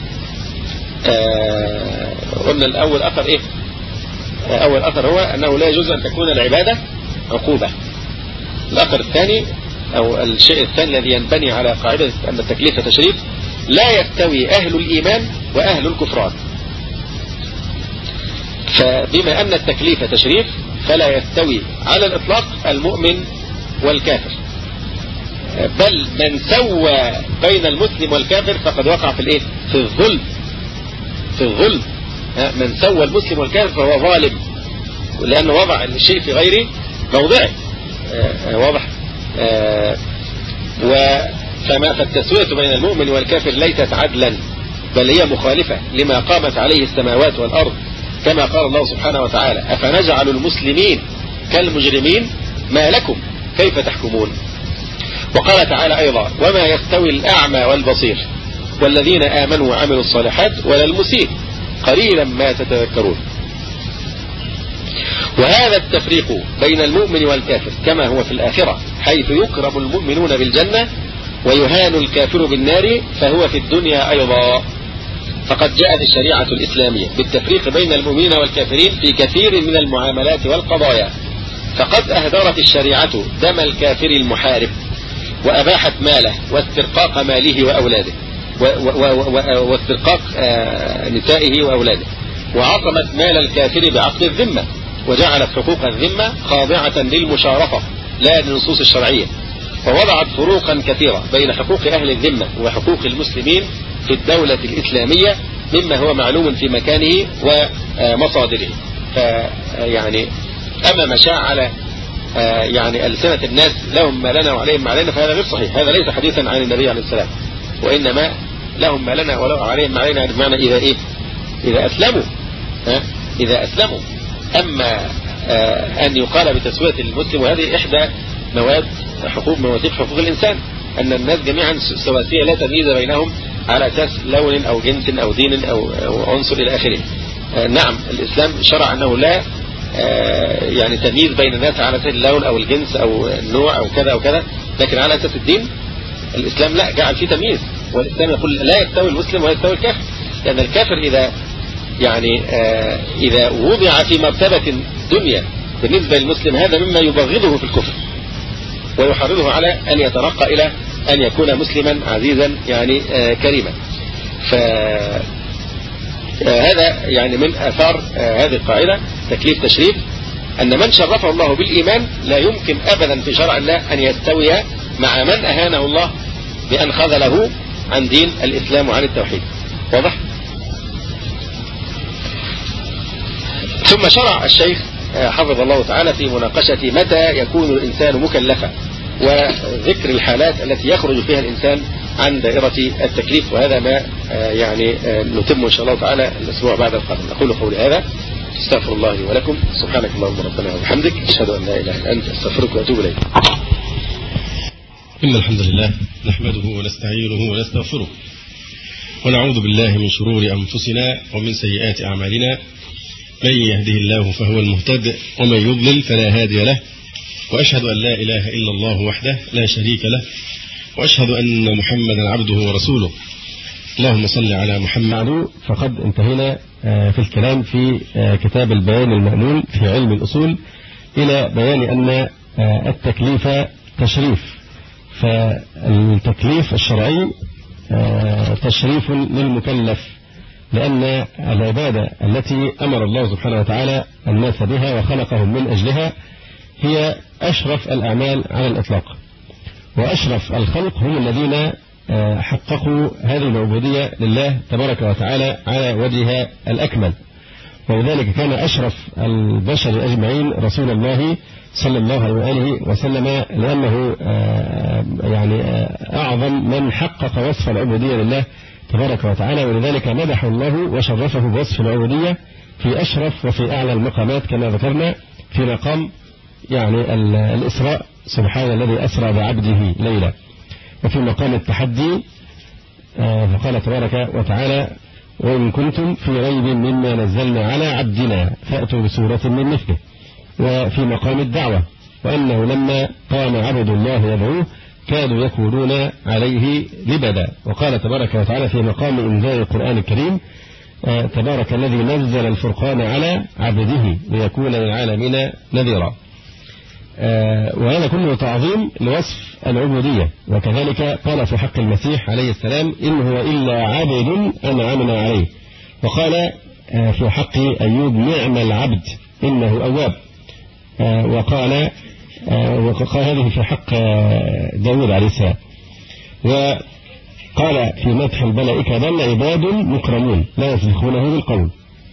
آه قلنا الأول أثر إيه؟ أول أثر هو أنه لا يجوز أن تكون العبادة عقوبة. الأثر الثاني أو الشيء الثاني الذي ينبني على قاعدة أن التكليف تشريف، لا يستوي أهل الإيمان وأهل الكفران. فبما أن التكليف تشريف فلا يستوي على الإطلاق المؤمن والكافر، بل من سوى بين المسلم والكافر فقد وقع في الإيه؟ في الظلم. في الظلم من سوى المسلم والكافر فهو ظالم، لأنه وضع الشيء في غير موضعه. واضح. فما فالتسوية بين المؤمن والكافر ليست عدلا، بل هي مخالفة لما قامت عليه السماوات والأرض، كما قال الله سبحانه وتعالى: أفنجعل المسلمين كالمجرمين ما لكم كيف تحكمون. وقال تعالى أيضا: وما يستوي الأعمى والبصير والذين آمنوا وعملوا الصالحات ولا المسيء قليلا ما تتذكرون. وهذا التفريق بين المؤمن والكافر كما هو في الآخرة، حيث يكرم المؤمنون بالجنة ويهان الكافر بالنار، فهو في الدنيا أيضا. فقد جاءت الشريعة الإسلامية بالتفريق بين المؤمنين والكافرين في كثير من المعاملات والقضايا، فقد أهدرت الشريعة دم الكافر المحارب، وأباحت ماله واسترقاق ماله وأولاده واسترقاق نسائه وأولاده، وعصمت مال الكافر بعقد الذمة، وجعلت حقوق الذمة خاضعة للمشارطة لا للنصوص الشرعية، فوضعت فروقا كثيرة بين حقوق أهل الذمة وحقوق المسلمين في الدولة الإسلامية، مما هو معلوم في مكانه ومصادره. فيعني أما ما شاع على يعني ألسنة الناس لهم ما لنا وعليهم ما علينا فهذا غير صحيح، هذا ليس حديثا عن النبي عليه السلام، وإنما لهم ما لنا ولو عليهم ما علينا بمعنى إذا إيه؟ إذا أسلموا. ها؟ إذا أسلموا. أما أن يقال بتسوية المسلم، وهذه إحدى مواد حقوق مواثيق حقوق الإنسان، أن الناس جميعا سواسية لا تمييز بينهم على أساس لون أو جنس أو دين أو عنصر إلى آخره. نعم الإسلام شرع أنه لا يعني تمييز بين الناس على أساس اللون أو الجنس أو النوع أو كذا أو كذا، لكن على أساس الدين الإسلام لا، جعل فيه تمييز. والإسلام يقول لا يستوي المسلم ولا يستوي الكافر، لأن الكافر إذا يعني إذا وضع في مرتبة دنيا بالنسبة للمسلم هذا مما يبغضه في الكفر، ويحرضه على أن يترقى إلى أن يكون مسلما عزيزا يعني كريما. فهذا يعني من آثار هذه القاعدة تكليف تشريف، أن من شرفه الله بالإيمان لا يمكن أبدا في شرع الله أن يستوي مع من أهانه الله بأن خذله عن دين الإسلام وعن التوحيد. واضح؟ ثم شرع الشيخ حفظ الله تعالى في مناقشة متى يكون الإنسان مكلفا، وذكر الحالات التي يخرج فيها الإنسان عن دائرة التكليف، وهذا ما يعني نتم إن شاء الله تعالى الأسبوع بعد القادم. أقول قولي هذا، استغفر الله لي ولكم، سبحانك اللهم ربنا وبحمدك، أشهد أن لا إله إلا أنت، أستغفرك وأتوب إليك. إن الحمد لله نحمده ونستعينه ونستغفره ونعوذ بالله من شرور أنفسنا ومن سيئات أعمالنا. من يهده الله فهو المهتد ومن يضلل فلا هادي له، وأشهد أن لا إله إلا الله وحده لا شريك له، وأشهد أن محمدا عبده ورسوله. اللهم صل على محمد. فقد انتهينا في الكلام في كتاب البيان المأمول في علم الأصول إلى بيان أن التكليف تشريف، فالتكليف الشرعي تشريف للمكلف، لأن العبادة التي أمر الله سبحانه وتعالى الناس بها وخلقهم من أجلها هي أشرف الأعمال على الإطلاق، وأشرف الخلق هم الذين حققوا هذه العبودية لله تبارك وتعالى على وجهها الأكمل. ولذلك كان أشرف البشر أجمعين رسول الله صلى الله عليه وآله وسلم، لأنه يعني أعظم من حقق وصف العبودية لله تبارك وتعالى، ولذلك مدح الله وشرفه بوصف العبودية في أشرف وفي أعلى المقامات كما ذكرنا في مقام يعني الإسراء، سبحان الذي أسرى بعبده ليلا، وفي مقام التحدي فقال تبارك وتعالى: وإن كنتم في ريب مما نزلنا على عبدنا فأتوا بسورة من مثله. وفي مقام الدعوة، وأنه لما قام عبد الله يدعوه كادوا يكونون عليه لبدا. وقال تبارك وتعالى في مقام إنزال القرآن الكريم: تبارك الذي نزل الفرقان على عبده ليكون للعالمين نذيرا. وهذا كله تعظيم لوصف العبودية. وكذلك قال في حق المسيح عليه السلام: إن هو إلا عبد أنعمنا عليه. وقال في حق أيوب: نعم العبد إنه أواب. وقال وقال هذه في حق داود عليه السلام. وقال في مدح الملائكة: بل عباد مكرمون لا يسبقونه بالقول.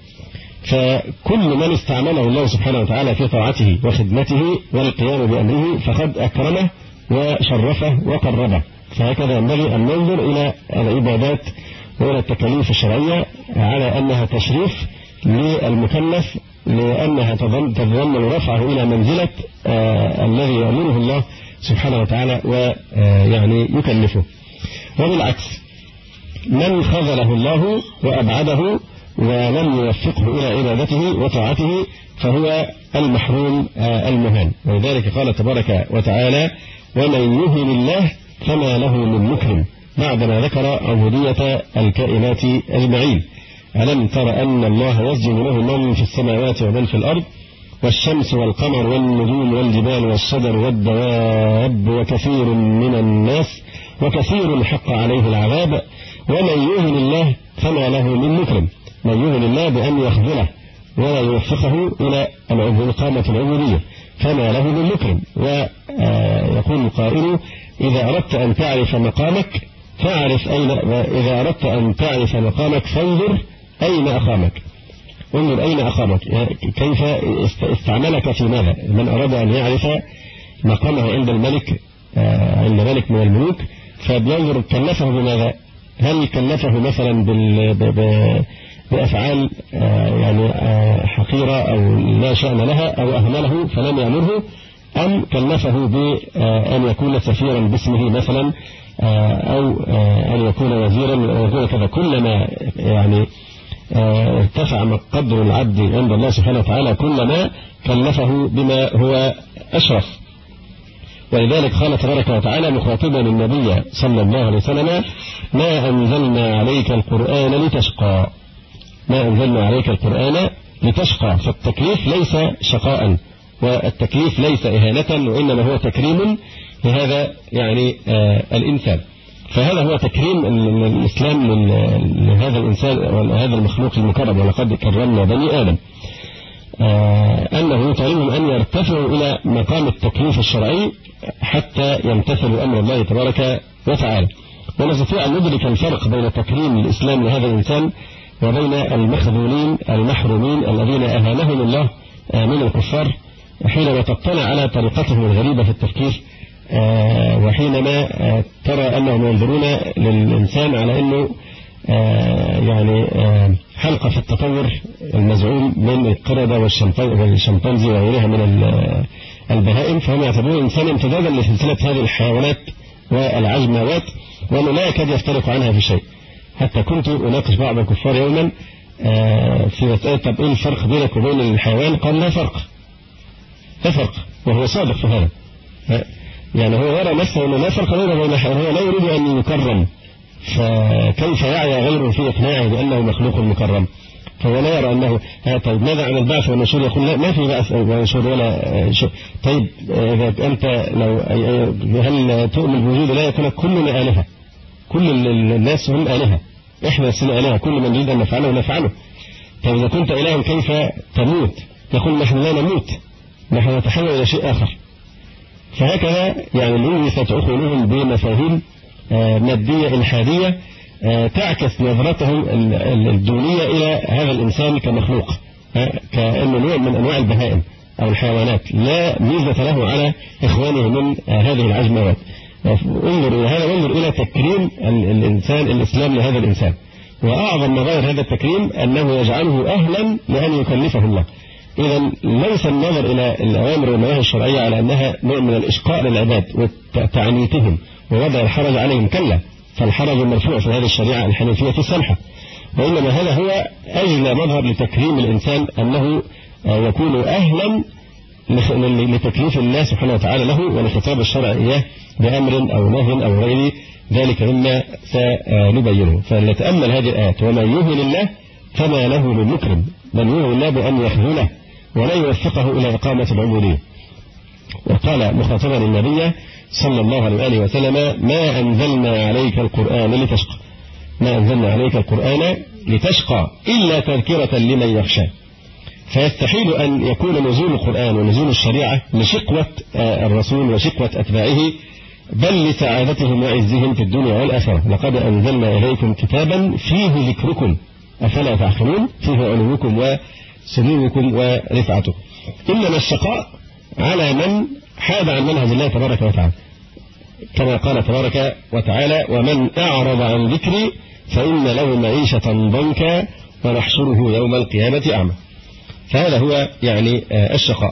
فكل من استعمله الله سبحانه وتعالى في طاعته وخدمته والقيام بأمره فقد أكرمه وشرفه وقربه. فهكذا ينبغي أن ننظر إلى العبادات وإلى التكاليف الشرعية على أنها تشريف للمكلف، لأنها تتضمن رفعه إلى منزلة آه الذي يأمره الله سبحانه وتعالى ويعني يكلفه. وبالعكس، من خذله الله وأبعده ولم يوفقه إلى عبادته وطاعته فهو المحروم آه المهان. ولذلك قال تبارك وتعالى: ومن يهن الله فما له من مكرم، بعدما ذكر عبودية الكائنات أجمعين. ألم تر أن الله يسجد له من في السماوات ومن في الأرض، والشمس والقمر والنجوم والجبال والشجر والدواب وكثير من الناس وكثير حق عليه العذاب، ومن يهن الله فما له من مكرم. من يهن الله بأن يخذله ولا يوفقه إلى إقامة العبودية فما له من مكرم. ويقول القائل: إذا أردت أن تعرف مقامك فاعرف أين، وإذا أردت أن تعرف مقامك فانظر أين أقامك. انظر أين أقامك، كيف استعملك في ماذا. من أراد أن يعرف مقامه عند الملك عند ملك من الملوك فبينظر كلفه بماذا. هل كلفه مثلا بأفعال يعني حقيرة أو لا شأن لها أو أهمله فلم يأمره، أم كلفه بأن يكون سفيرا باسمه مثلا أو أن يكون وزيرا أو يكون كذا. كلما يعني ارتفع قدر العبد عند الله سبحانه وتعالى كلما كلفه بما هو أشرف. ولذلك قال تبارك وتعالى مخاطبا النبي صلى الله عليه وسلم: ما أنزلنا عليك القرآن لتشقى. ما أنزلنا عليك القرآن لتشقى. فالتكليف ليس شقاء، والتكليف ليس إهانة، وإنما هو تكريم لهذا يعني آه الإنسان. فهذا هو تكريم الإسلام لهذا الإنسان وهذا المخلوق المكرم. ولقد كرمنا بني آدم. آه أنه يطالبهم أن يرتفعوا إلى مقام التكليف الشرعي حتى يمتثلوا أمر الله تبارك وتعالى. ونستطيع أن ندرك الفرق بين تكريم الإسلام لهذا الإنسان وبين المخذولين المحرومين الذين أهانهم الله من الكفار، حينما تطلع على طريقتهم الغريبة في التفكير، وحينما ترى أنهم ينظرون للإنسان على أنه يعني حلقة في التطور المزعوم من القردة والشمبانزي وغيرها من البهائم، فهم يعتبرون الإنسان امتدادا لسلسلة هذه الحيوانات والعجموات، وأنه لا يكاد يفترق عنها في شيء. حتى كنت أناقش بعض الكفار يوما في مسألة طب إيه الفرق بينك وبين الحيوان؟ قال لا فرق، لا فرق، وهو صادق في هذا. يعني هو يرى نفسه أنه لا فرق بينه وبين الحيوان، هو لا يريد أن يكرم، فكيف يعي غيره في إقناعه بأنه مخلوق مكرم؟ فهو لا يرى أنه طيب ماذا عن البعث والنشور؟ يقول لا، ما في بعث ونشور ولا شيء. طيب إذا أنت لو هل تؤمن بوجود الله؟ يقول كلنا آلهة، كل الناس هم آلهة، إحنا سنة آلهة، كل من يريد أن نفعله نفعله. طيب إذا كنت إلها كيف تموت؟ يقول نحن لا نموت، نحن نتحول إلى شيء آخر. فهكذا يعني لوثت عقولهم بمفاهيم مادية إلحادية تعكس نظرتهم الدونية إلى هذا الإنسان كمخلوق، كأنه نوع من أنواع البهائم أو الحيوانات، لا ميزة له على إخوانه من هذه العجموات. انظر إلى هذا، وانظر إلى تكريم الإنسان الإسلام لهذا الإنسان، وأعظم مظاهر هذا التكريم أنه يجعله أهلا لأن يكلفه الله. إذا ليس النظر إلى الأوامر والنواهي الشرعية على أنها نوع من الإشقاء للعباد وتعنيتهم ووضع الحرج عليهم، كلا، فالحرج المرفوع في هذه الشريعة الحنيفية السمحة، وإنما هذا هو أجل مظهر لتكريم الإنسان، أنه يكون أهلا لتكليف الله سبحانه وتعالى له ولخطاب الشرع إياه بأمر أو نهي أو غير ذلك مما سنبينه. فلنتأمل هذه الآيات: ومن يهن الله فما له من مكرم، من يهن الله بأن يخذله ولا يوفقه إلى إقامة العبودية. وقال مخاطبا النبي صلى الله عليه وآله وسلم: ما أنزلنا عليك القرآن لتشقى، ما أنزلنا عليك القرآن لتشقى إلا تذكرة لمن يخشى. فيستحيل أن يكون نزول القرآن ونزول الشريعة لشقوة الرسول وشقوة أتباعه، بل لسعادتهم وعزهم في الدنيا والآخرة. لقد أنزلنا إليكم كتابا فيه ذكركم أفلا تعقلون، فيه علوكم وسموكم ورفعتكم. إنما الشقاء على من حاد عن منهج الله تبارك وتعالى، كما قال تبارك وتعالى: ومن أعرض عن ذكري فإن له معيشة ضنكا ونحشره يوم القيامة أعمى. فهذا هو يعني الشقاء.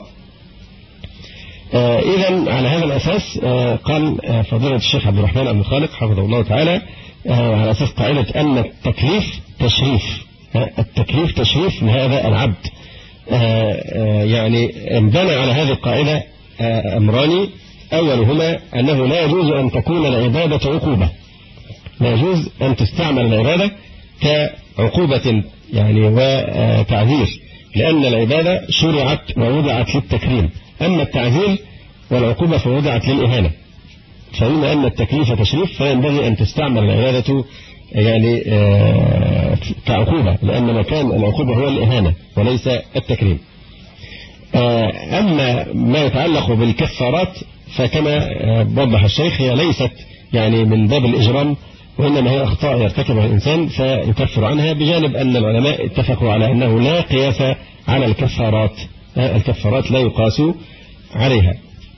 إذن على هذا الأساس قال فضيلة الشيخ عبد الرحمن عبد الخالق حفظه الله تعالى على أساس قاعدة أن التكليف تشريف، التكليف تشريف لهذا العبد. يعني انبنى على هذه القاعدة أمران: أولهما أنه لا يجوز أن تكون العبادة عقوبة، لا يجوز أن تستعمل العبادة كعقوبة يعني وتعذير، لأن العبادة شرعت ووضعت للتكريم، أما التعذير والعقوبة فوضعت للإهانة. فبما أن التكليف تشريف فينبغي أن تستعمل العبادة يعني كعقوبة، لأن مكان العقوبة هو الإهانة وليس التكريم. أما ما يتعلق بالكفارات فكما وضح الشيخ هي ليست يعني من باب الإجرام، وإنما هي أخطاء يرتكبها الإنسان فيكفر عنها، بجانب أن العلماء اتفقوا على أنه لا قياس على الكفارات، الكفارات لا يقاس عليها.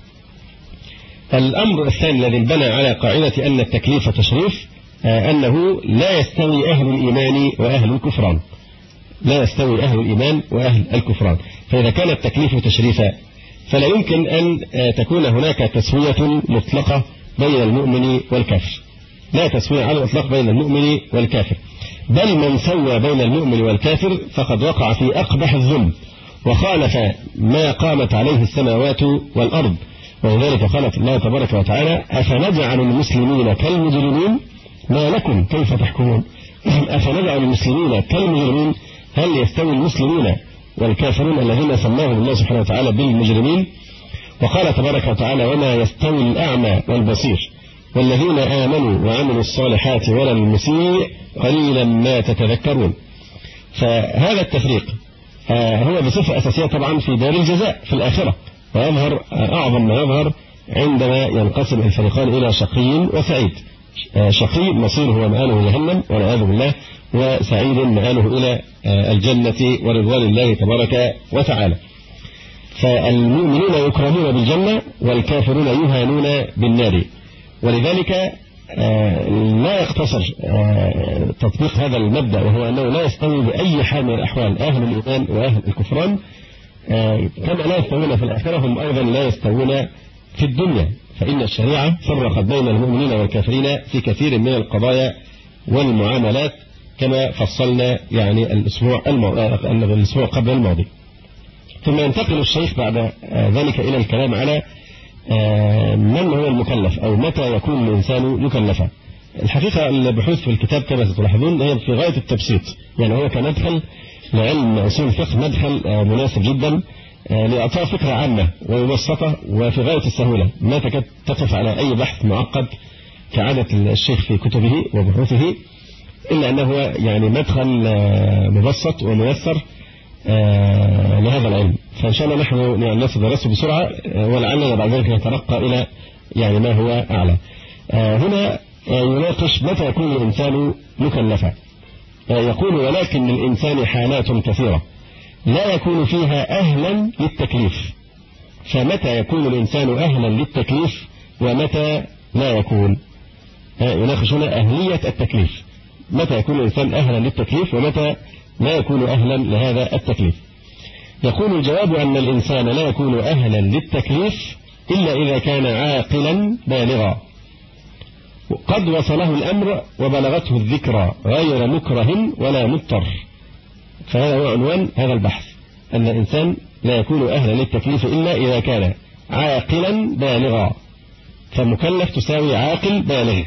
الأمر الثاني الذي انبنى على قاعدة أن التكليف تشريف أنه لا يستوي أهل الإيمان وأهل الكفران، لا يستوي أهل الإيمان وأهل الكفران. فإذا كان التكليف تشريفا فلا يمكن أن تكون هناك تسوية مطلقة بين المؤمن والكافر، لا تسوية على الإطلاق بين المؤمن والكافر، بل من سوى بين المؤمن والكافر فقد وقع في أقبح الظلم وخالف ما قامت عليه السماوات والأرض. ولذلك قالت الله تبارك وتعالى: أفنجعل المسلمين كالمجرمين ما لكم كيف تحكمون. أفنجعل المسلمين كالمجرمين، هل يستوي المسلمون والكافرون الذين سماهم الله سبحانه وتعالى بالمجرمين؟ وقال تبارك وتعالى: وما يستوي الأعمى والبصير والذين آمنوا وعملوا الصالحات ولا المسيء قليلا ما تتذكرون. فهذا التفريق هو بصفة أساسية طبعا في دار الجزاء في الآخرة، ويظهر أعظم ما يظهر عندما ينقسم الفريقان إلى شقي وسعيد. شقي مصيره ومآله جهنم والعياذ بالله، وسعيد مآله إلى الجنة ورضوان الله تبارك وتعالى. فالمؤمنون يكرمون بالجنة والكافرون يهانون بالنار. ولذلك لا يقتصر تطبيق هذا المبدأ، وهو أنه لا يستوي بأي حال من الأحوال أهل الإيمان وأهل الكفران، كما لا يستوون في الآخرة هم أيضا لا يستوون في الدنيا. فإن الشريعة فرقت بين المؤمنين والكافرين في كثير من القضايا والمعاملات كما فصلنا يعني الأسبوع الأسبوع قبل الماضي. ثم ينتقل الشيخ بعد ذلك إلى الكلام على من هو المكلف أو متى يكون الإنسان مكلفا. الحقيقة البحوث في الكتاب كما ستلاحظون هي في غاية التبسيط، يعني هو كمدخل لعلم أصول الفقه مدخل مناسب جدا لإعطاء فكرة عامة ومبسطة وفي غاية السهولة، ما تكاد تقف على أي بحث معقد كعادة الشيخ في كتبه وبحوثه، إلا أنه يعني مدخل مبسط وميسر لهذا العلم. فإن شاء الله نحن نتدرسه بسرعة ولعلنا بعد ذلك نترقى إلى يعني ما هو أعلى. هنا يناقش متى يكون الإنسان مكلفا. يقول ولكن للإنسان حالات كثيرة لا يكون فيها أهلا للتكليف، فمتى يكون الإنسان أهلا للتكليف ومتى لا يكون؟ يناقش هنا أهلية التكليف، متى يكون الإنسان أهلا للتكليف ومتى لا يكون أهلا لهذا التكليف. يقول الجواب أن الإنسان لا يكون أهلا للتكليف إلا إذا كان عاقلا بالغا قد وصله الأمر وبلغته الذكرى غير مكره ولا مضطر. فهذا هو عنوان هذا البحث، أن الإنسان لا يكون أهلا للتكليف إلا إذا كان عاقلا بالغا، فمكلف تساوي عاقل بالغ.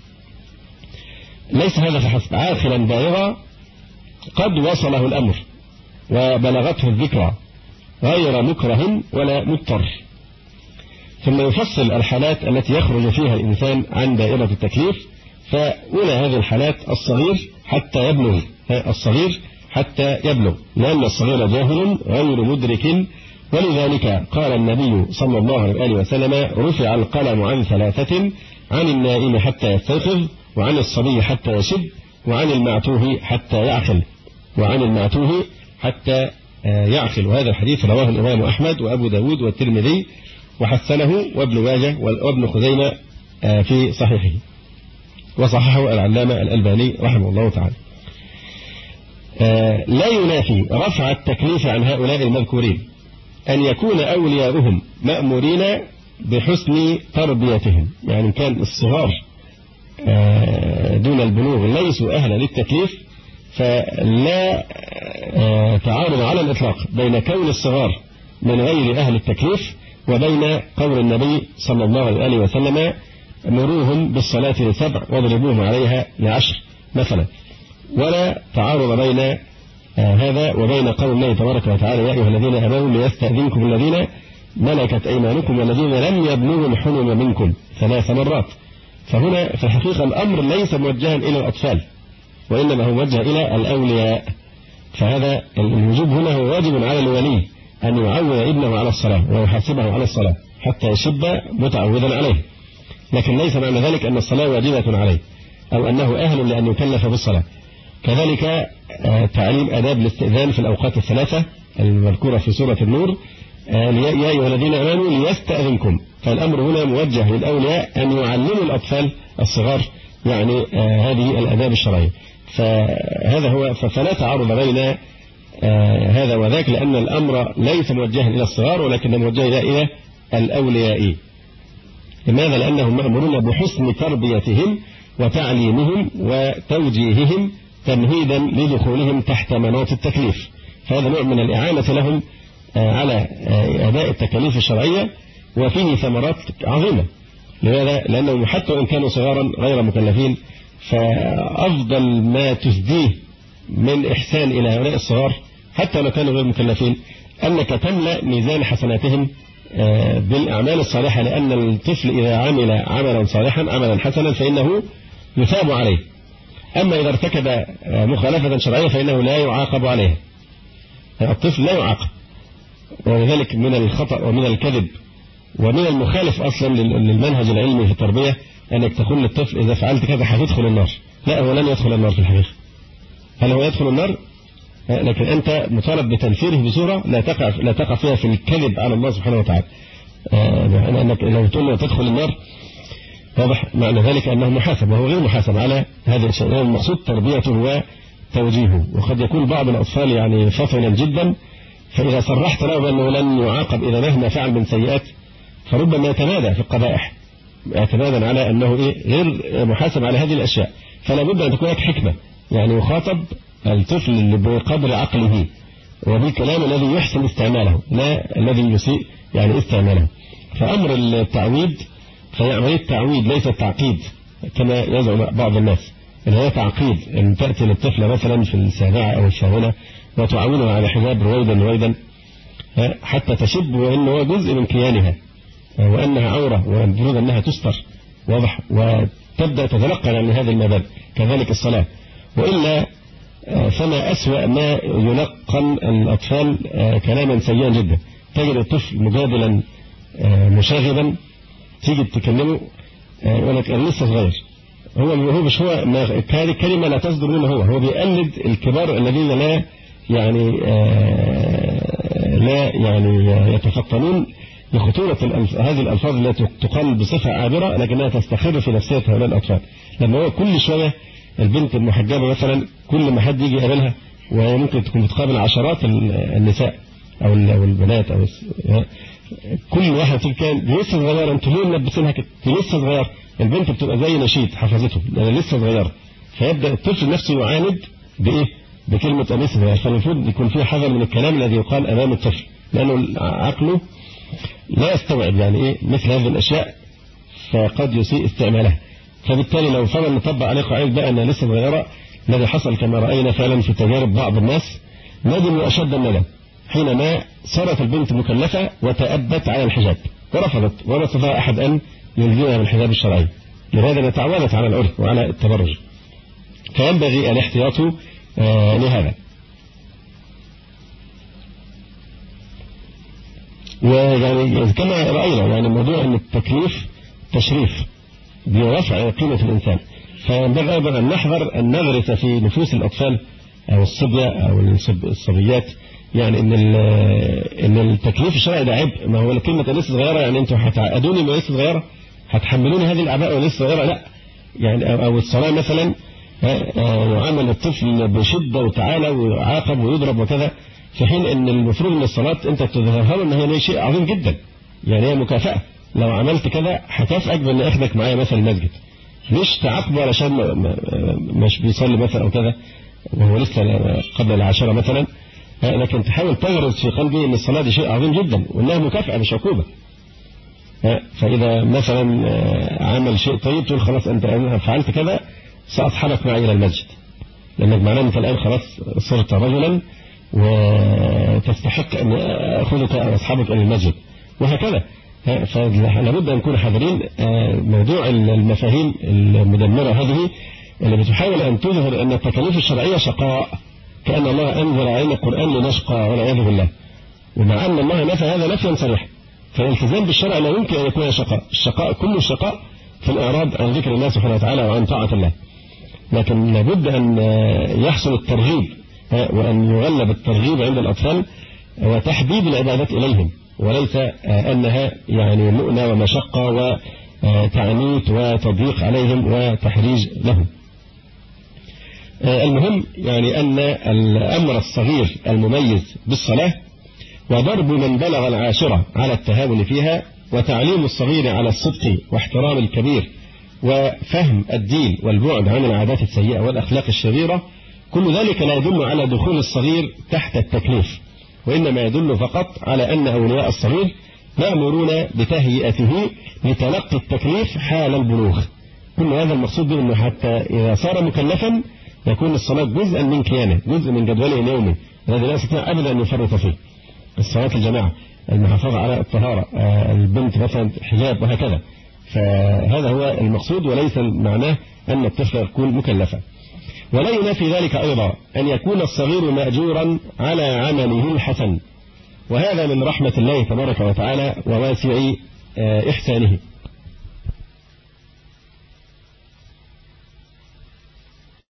ليس هذا فحسب، عاقلا بالغا قد وصله الأمر وبلغته الذكرى غير مكره ولا مضطر. ثم يفصل الحالات التي يخرج فيها الإنسان عن دائرة التكليف. فأولى هذه الحالات الصغير حتى يبلغ، الصغير حتى يبلغ، لأن الصغير جاهل غير مدرك، ولذلك قال النبي صلى الله عليه وسلم رفع القلم عن ثلاثة: عن النائم حتى يستيقظ، وعن الصبي حتى يشب، وعن المعتوه حتى يعقل وعن المعتوه حتى يعقل. وهذا الحديث رواه الإمام أحمد وأبو داود والترمذي وحسنه وابن ماجه وابن خزيمة في صحيحه، وصححه العلامة الألباني رحمه الله تعالى. لا ينافي رفع التكليف عن هؤلاء المذكورين أن يكون أولياؤهم مأمورين بحسن تربيتهم، يعني كان الصغار دون البلوغ ليسوا أهلا للتكليف، فلا تعارض على الإطلاق بين كون الصغار من غير أهل التكليف وبين قول النبي صلى الله عليه وسلم مروهم بالصلاة لسبع واضربوهم عليها لعشر مثلا. ولا تعارض بين هذا وبين قول الله تبارك وتعالى: يا أيها الذين آمنوا ليستأذنكم الذين ملكت أيمانكم والذين لم يبلغوا الحلم منكم ثلاث مرات. فهنا في الحقيقة الأمر ليس موجها إلى الأطفال، وإنما هو موجه إلى الأولياء. فهذا الوجوب هنا هو واجب على الولي أن يعود ابنه على الصلاة ويحاسبه على الصلاة حتى يشب متعودا عليه، لكن ليس معنى ذلك أن الصلاة واجبة عليه أو أنه أهل لأن يكلف بالصلاة. كذلك تعليم آداب الاستئذان في الأوقات الثلاثة المذكورة في سورة النور: يا أيها الذين آمنوا ليستأذنكم. فالأمر هنا موجه للأولياء أن يعلموا الأطفال الصغار يعني هذه الآداب الشرعية. فهذا هو، فلا تعارض بين هذا وذاك، لأن الأمر ليس موجها إلى الصغار ولكن موجه إلى الأولياء. لماذا؟ لأنهم مأمورون بحسن تربيتهم وتعليمهم وتوجيههم تمهيدا لدخولهم تحت مناط التكليف. فهذا نوع من الإعانة لهم على أداء التكاليف الشرعية، وفيه ثمرات عظيمة. لماذا؟ لأنهم حتى وإن كانوا صغارا غير مكلفين، فأفضل ما تسديه من إحسان إلى هؤلاء الصغار حتى لو كانوا غير مكلفين أنك تملأ ميزان حسناتهم بالأعمال الصالحة، لأن الطفل إذا عمل عملا صالحا عملا حسنا فإنه يثاب عليه، أما إذا ارتكب مخالفة شرعية فإنه لا يعاقب عليه. الطفل لا يعاقب، ولذلك من الخطأ ومن الكذب ومن المخالف أصلا للمنهج العلمي في التربية أنك تقول للطفل إذا فعلت كذا هتدخل النار. لا، هو لن يدخل النار في الحقيقة. هل هو يدخل النار؟ لكن أنت مطالب بتنفيره بصورة لا تقع لا تقع فيها في الكذب على الله سبحانه وتعالى. أنك لو تقول له تدخل النار واضح معنى ذلك أنه محاسب، وهو غير محاسب على هذا الشيء. المقصود تربيته وتوجيهه. وقد يكون بعض الأطفال يعني فطنا جدا، فإذا صرحت له بأنه لن يعاقب إذا مهما فعل من سيئات فربما يتمادى في القبائح اعتمادا على أنه إيه غير محاسب على هذه الأشياء. فلا بد أن تكون هناك حكمة، يعني يخاطب الطفل اللي بقدر عقله وبالكلام الذي يحسن استعماله لا الذي يسيء يعني استعماله. فأمر التعويد فهي عملية تعويد ليس تعقيد كما يزعم بعض الناس، إن هي تعقيد، أن تأتي للطفل مثلا في السابعة أو الثامنة وتعودها على حجاب رويدا رويدا حتى تشب وأنه هو جزء من كيانها وأنها عورة والمفروض أنها تستر واضح، وتبدأ تتلقى عن هذه المبادئ. كذلك الصلاة، وإلا فما أسوأ ما يلقن الأطفال كلاما سيئا جدا. تجد الطفل مجادلا مشاغبا، تيجي تكلمه يقول لك أنا لسه صغير، هو هو مش هو، هذه الكلمة لا تصدر منه، هو هو بيقلد الكبار الذين لا يعني لا يعني يتفطنون لخطورة هذه الألفاظ التي تقال بصفة عابرة لكنها تستخر في نفسية هؤلاء الأطفال. لما هو كل شوية البنت المحجبة مثلا كل ما حد يجي يقابلها، وممكن تكون بتقابل عشرات النساء أو البنات أو كل واحد كان لسه صغير، انتوا ليه ملبسينها كده؟ لسه صغير. البنت بتبقى زي نشيد حفظته لأن لسه صغير، فيبدأ الطفل نفسه يعاند بإيه؟ بكلمة لسه صغير. فالمفروض يكون فيه حذر من الكلام الذي يقال أمام الطفل، لأنه عقله لا يستوعب يعني إيه مثل هذه الأشياء، فقد يسيء استعمالها. فبالتالي لو فضل نطبق عليه قاعدة بقى أنها لسه صغيرة، الذي حصل كما رأينا فعلا في تجارب بعض الناس ندموا أشد الندم حينما صارت البنت مكلفة وتأبت على الحجاب ورفضت، ولا استطاع أحد أن يلزمها بالحجاب الشرعي، لهذا تعودت على العرف وعلى التبرج. فينبغي الاحتياط آه لهذا. ويعني كما رأينا يعني موضوع أن التكليف تشريف برفع قيمة الإنسان، فينبغي أيضا أن نحذر أن نغرس في نفوس الأطفال أو الصبية أو الصبيات يعني ان ان التكليف الشرعي ده عبء. ما هو كلمه لسه صغيره يعني انتوا هتعقدوني من لسه صغيره، هتحملوني هذه الاعباء ولسه صغيره؟ لا يعني. او الصلاه مثلا يعامل الطفل بشده وتعالى ويعاقب ويضرب وكذا، في حين ان المفروض ان الصلاه انت تظهر ان هي شيء عظيم جدا، يعني هي مكافاه، لو عملت كذا هكافئك بان اخدك معايا مثلا المسجد، مش تعاقبه علشان مش بيصلي مثلا او كذا وهو لسه قبل العشرة مثلا، لكن تحاول تغرس في قلبي ان الصلاة دي شيء عظيم جدا وانها مكافأة مش عقوبة. فاذا مثلا عمل شيء طيب تقول خلاص انت فعلت كذا سأصحبك معي الى المسجد، لانك معناه انت الان خلاص صرت رجلا وتستحق ان اخذك او اصحابك الى المسجد وهكذا. فلابد ان نكون حذرين موضوع المفاهيم المدمرة هذه اللي بتحاول ان تظهر ان التكاليف الشرعية شقاء، كأن الله أنزل علينا القرآن لنشقى والعياذ بالله، ومع أن الله نفى هذا نفيا صريحا. فالالتزام بالشرع لا يمكن أن يكون شقاء، الشقاء كل الشقاء في الإعراض عن ذكر الله سبحانه وتعالى وعن طاعة الله. لكن لابد أن يحصل الترغيب وأن يغلب الترغيب عند الأطفال وتحبيب العبادات إليهم، وليس أنها يعني مؤنة ومشقة وتعنيت وتضييق عليهم وتحريج لهم. المهم يعني أن الأمر الصغير المميز بالصلاة وضرب من بلغ العاشرة على التهاون فيها وتعليم الصغير على الصدق واحترام الكبير وفهم الدين والبعد عن العادات السيئة والأخلاق الشريرة، كل ذلك لا يدل على دخول الصغير تحت التكليف، وإنما يدل فقط على أن أولياء الصغير مأمورون بتهيئته لتلقي التكليف حال البلوغ. كل هذا المقصود به أنه حتى إذا صار مكلفا يكون الصلاة جزءا من كيانه، جزء من جدوله اليومي الذي لا يستطيع أبدا أن يفرط فيه. الصلاة الجماعة، المحافظة على الطهارة، البنت مثلا حجاب وهكذا. فهذا هو المقصود، وليس معناه أن الطفل يكون مكلفا. ولا ينافي ذلك أيضا أن يكون الصغير مأجورا على عمله الحسن، وهذا من رحمة الله تبارك وتعالى وواسع إحسانه.